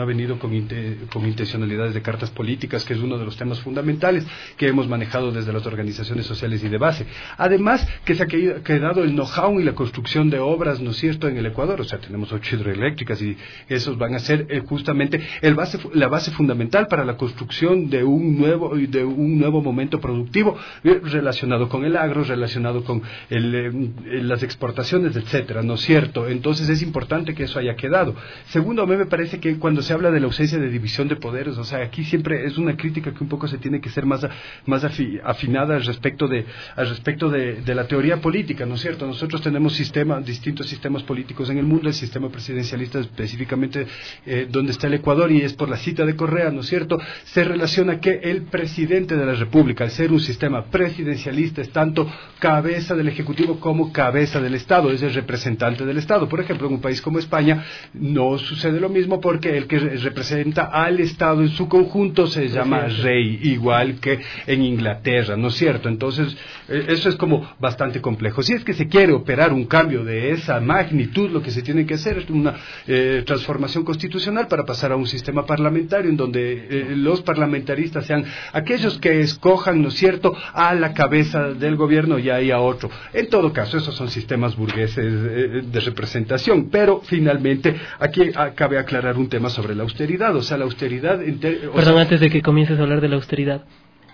venido con, inte, con intencionalidades de cartas políticas, que es uno de los temas fundamentales que hemos manejado desde las organizaciones sociales y de base. Además, que se ha quedado el know-how y la construcción de obras, ¿no es cierto?, en el Ecuador. O sea, tenemos ocho hidroeléctricas y esos van a ser eh, justamente el base, la base fundamental para la construcción de un nuevo, de un nuevo momento productivo eh, relacionado con el agro, relacionado con el, eh, las exportaciones, etcétera, ¿no es cierto? Entonces es importante que eso haya quedado. Segundo, a mí me parece que cuando se habla de la ausencia de división de poderes, o sea, aquí siempre es una crítica que un poco se tiene que ser más, más afi, afinada al respecto de, al respecto de, de la teoría política, ¿no es cierto? Nosotros tenemos sistemas, distintos sistemas políticos en el mundo, el sistema presidencialista específicamente eh, donde está el Ecuador, y es por la cita de Correa, ¿no es cierto? Se relaciona que el presidente de la República, al ser un sistema presidencialista, es tanto cabeza del Ejecutivo como cabeza del Estado, es el representante del Estado. Por ejemplo, en un país como España no sucede lo mismo, porque el que representa al Estado en su conjunto se llama rey, igual que en Inglaterra, ¿no es cierto? Entonces, eh, eso es como bastante complejo. Si es que se quiere operar un cambio de esa magnitud, lo que se tiene que hacer es una eh, transformación constitucional para pasar a un sistema parlamentario en donde eh, los parlamentaristas sean aquellos que escojan, ¿no es cierto?, a la cabeza del gobierno y ahí a otro. En todo caso, esos son sistemas burgueses eh, de representación, pero finalmente aquí ah, cabe aclarar un tema sobre la austeridad, o sea, la austeridad... Inter, o Perdón, sea, antes de que comiences a hablar de la austeridad,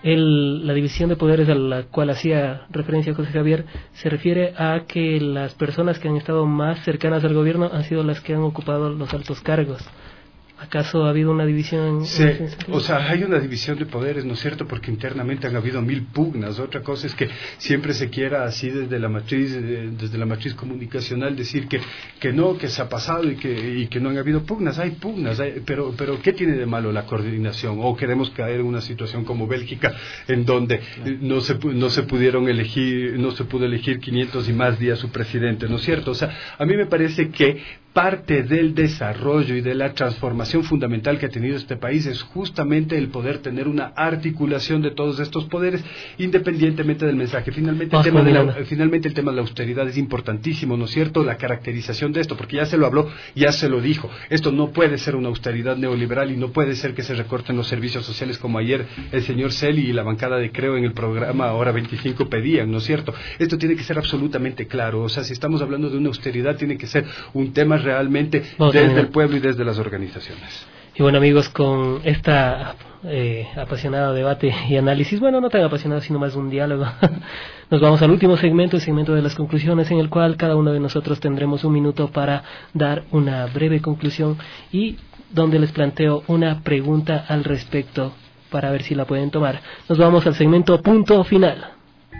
el, la división de poderes a la cual hacía referencia José Javier se refiere a que las personas que han estado más cercanas al gobierno han sido las que han ocupado los altos cargos. ¿Acaso ha habido una división? Sí, o sea, hay una división de poderes, ¿no es cierto?, porque internamente han habido mil pugnas. Otra cosa es que siempre se quiera así desde la matriz, desde la matriz comunicacional decir que, que no, que se ha pasado y que, y que no han habido pugnas. Hay pugnas, hay, pero, pero ¿qué tiene de malo la coordinación? ¿O queremos caer en una situación como Bélgica, en donde no se, no se pudieron elegir, no se pudo elegir quinientos y más días su presidente, ¿no es cierto? O sea, a mí me parece que parte del desarrollo y de la transformación fundamental que ha tenido este país es justamente el poder tener una articulación de todos estos poderes independientemente del mensaje. Finalmente el, tema de la, finalmente el tema de la austeridad es importantísimo, ¿no es cierto?, la caracterización de esto, porque ya se lo habló, ya se lo dijo. Esto no puede ser una austeridad neoliberal y no puede ser que se recorten los servicios sociales como ayer el señor Celi y la bancada de Creo en el programa Hora veinticinco pedían, ¿no es cierto? Esto tiene que ser absolutamente claro. O sea, si estamos hablando de una austeridad, tiene que ser un tema realmente Vamos desde el pueblo y desde las organizaciones. Y bueno, amigos, con esta eh, apasionado debate y análisis, bueno, no tan apasionado, sino más un diálogo, nos vamos al último segmento, el segmento de las conclusiones, en el cual cada uno de nosotros tendremos un minuto para dar una breve conclusión y donde les planteo una pregunta al respecto para ver si la pueden tomar. Nos vamos al segmento punto final.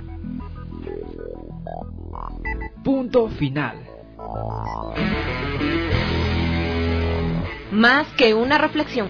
Punto final. Más que una reflexión.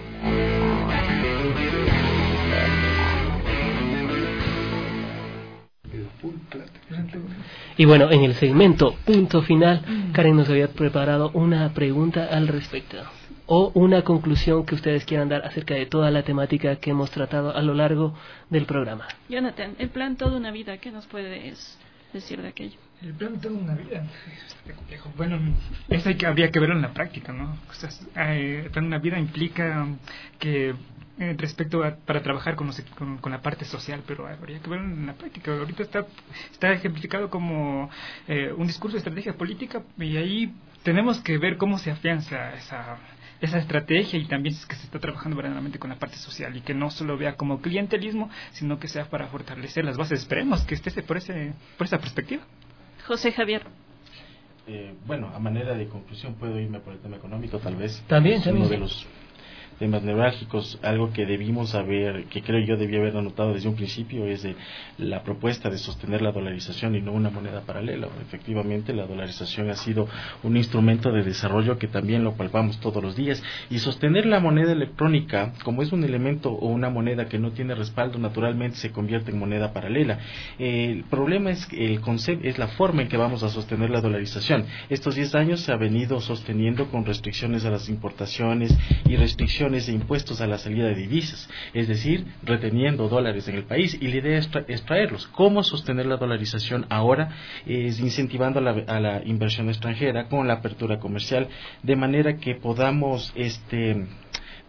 Y bueno, en el segmento punto final, Karen nos había preparado una pregunta al respecto, o una conclusión que ustedes quieran dar acerca de toda la temática que hemos tratado a lo largo del programa. Jonathan, el plan Toda una Vida, ¿qué nos puedes decir de aquello? El plan Toda una Vida, está complejo. Bueno, eso hay que, habría que verlo en la práctica, ¿no? O sea, eh, el plan Una Vida implica que eh, respecto a, para trabajar con, los, con, con la parte social, pero habría que verlo en la práctica. Ahorita está, está ejemplificado como eh, un discurso de estrategia política, y ahí tenemos que ver cómo se afianza esa esa estrategia, y también es que se está trabajando verdaderamente con la parte social y que no solo vea como clientelismo, sino que sea para fortalecer las bases. Esperemos que esté por ese por esa perspectiva. José Javier. Eh, bueno, a manera de conclusión puedo irme por el tema económico, tal vez. También, es también. uno de los temas neurálgicos, algo que debimos haber, que creo yo debía haber anotado desde un principio, es de la propuesta de sostener la dolarización y no una moneda paralela. Efectivamente, la dolarización ha sido un instrumento de desarrollo que también lo palpamos todos los días, y sostener la moneda electrónica, como es un elemento o una moneda que no tiene respaldo, naturalmente se convierte en moneda paralela. Eh, el problema es que el concepto, es la forma en que vamos a sostener la dolarización. Estos diez años se ha venido sosteniendo con restricciones a las importaciones y restricciones de impuestos a la salida de divisas, es decir, reteniendo dólares en el país, y la idea es, tra- es traerlos. ¿Cómo sostener la dolarización ahora? Es incentivando a la, a la inversión extranjera con la apertura comercial, de manera que podamos este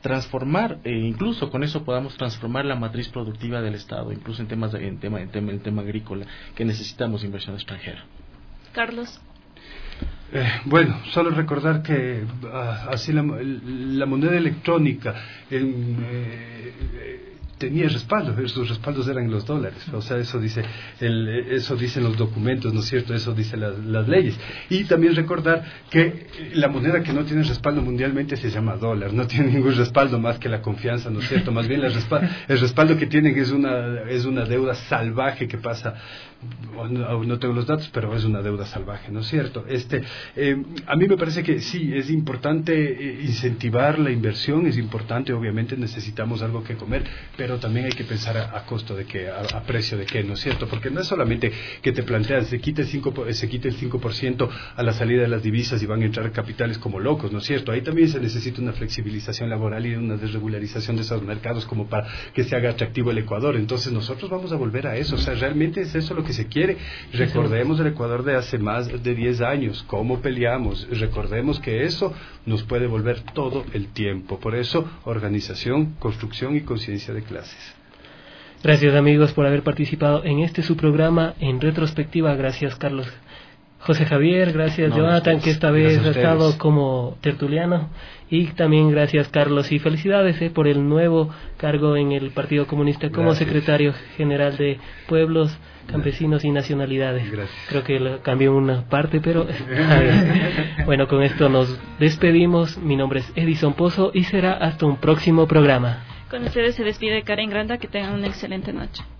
transformar, e incluso con eso podamos transformar la matriz productiva del Estado, incluso en temas de, en tema en tema en tema agrícola, que necesitamos inversión extranjera. Carlos. Eh, bueno, solo recordar que uh, así la, la moneda electrónica en, eh, tenía respaldo, sus respaldos eran los dólares, o sea, eso dice el, eso dicen los documentos, ¿no es cierto? Eso dicen las, las leyes. Y también recordar que la moneda que no tiene respaldo mundialmente se llama dólar, no tiene ningún respaldo más que la confianza, ¿no es cierto? Más bien la respaldo, el respaldo que tienen es una es una deuda salvaje que pasa, no, no tengo los datos, pero es una deuda salvaje, ¿no es cierto? Este, eh, a mí me parece que sí, es importante eh, incentivar la inversión, es importante, obviamente necesitamos algo que comer, pero pero también hay que pensar a, a costo de qué, a, a precio de qué, ¿no es cierto? Porque no es solamente que te plantean, se quite el cinco, se quite el cinco por ciento a la salida de las divisas y van a entrar capitales como locos, ¿no es cierto? Ahí también se necesita una flexibilización laboral y una desregularización de esos mercados como para que se haga atractivo el Ecuador. Entonces nosotros vamos a volver a eso, o sea, realmente es eso lo que se quiere. Recordemos el Ecuador de hace más de diez años, cómo peleamos, recordemos que eso nos puede volver todo el tiempo. Por eso, organización, construcción y conciencia de clase. Gracias amigos por haber participado en este su programa en retrospectiva. Gracias Carlos, José Javier, gracias no, Jonathan ustedes, que esta vez ha estado como tertuliano, y también gracias Carlos y felicidades eh, por el nuevo cargo en el Partido Comunista como gracias. Secretario General de Pueblos, Campesinos y Nacionalidades. Gracias. Creo que lo cambió una parte, pero bueno, con esto nos despedimos. Mi nombre es Edison Pozo y será hasta un próximo programa. Con ustedes se despide Karen Granda, que tengan una excelente noche.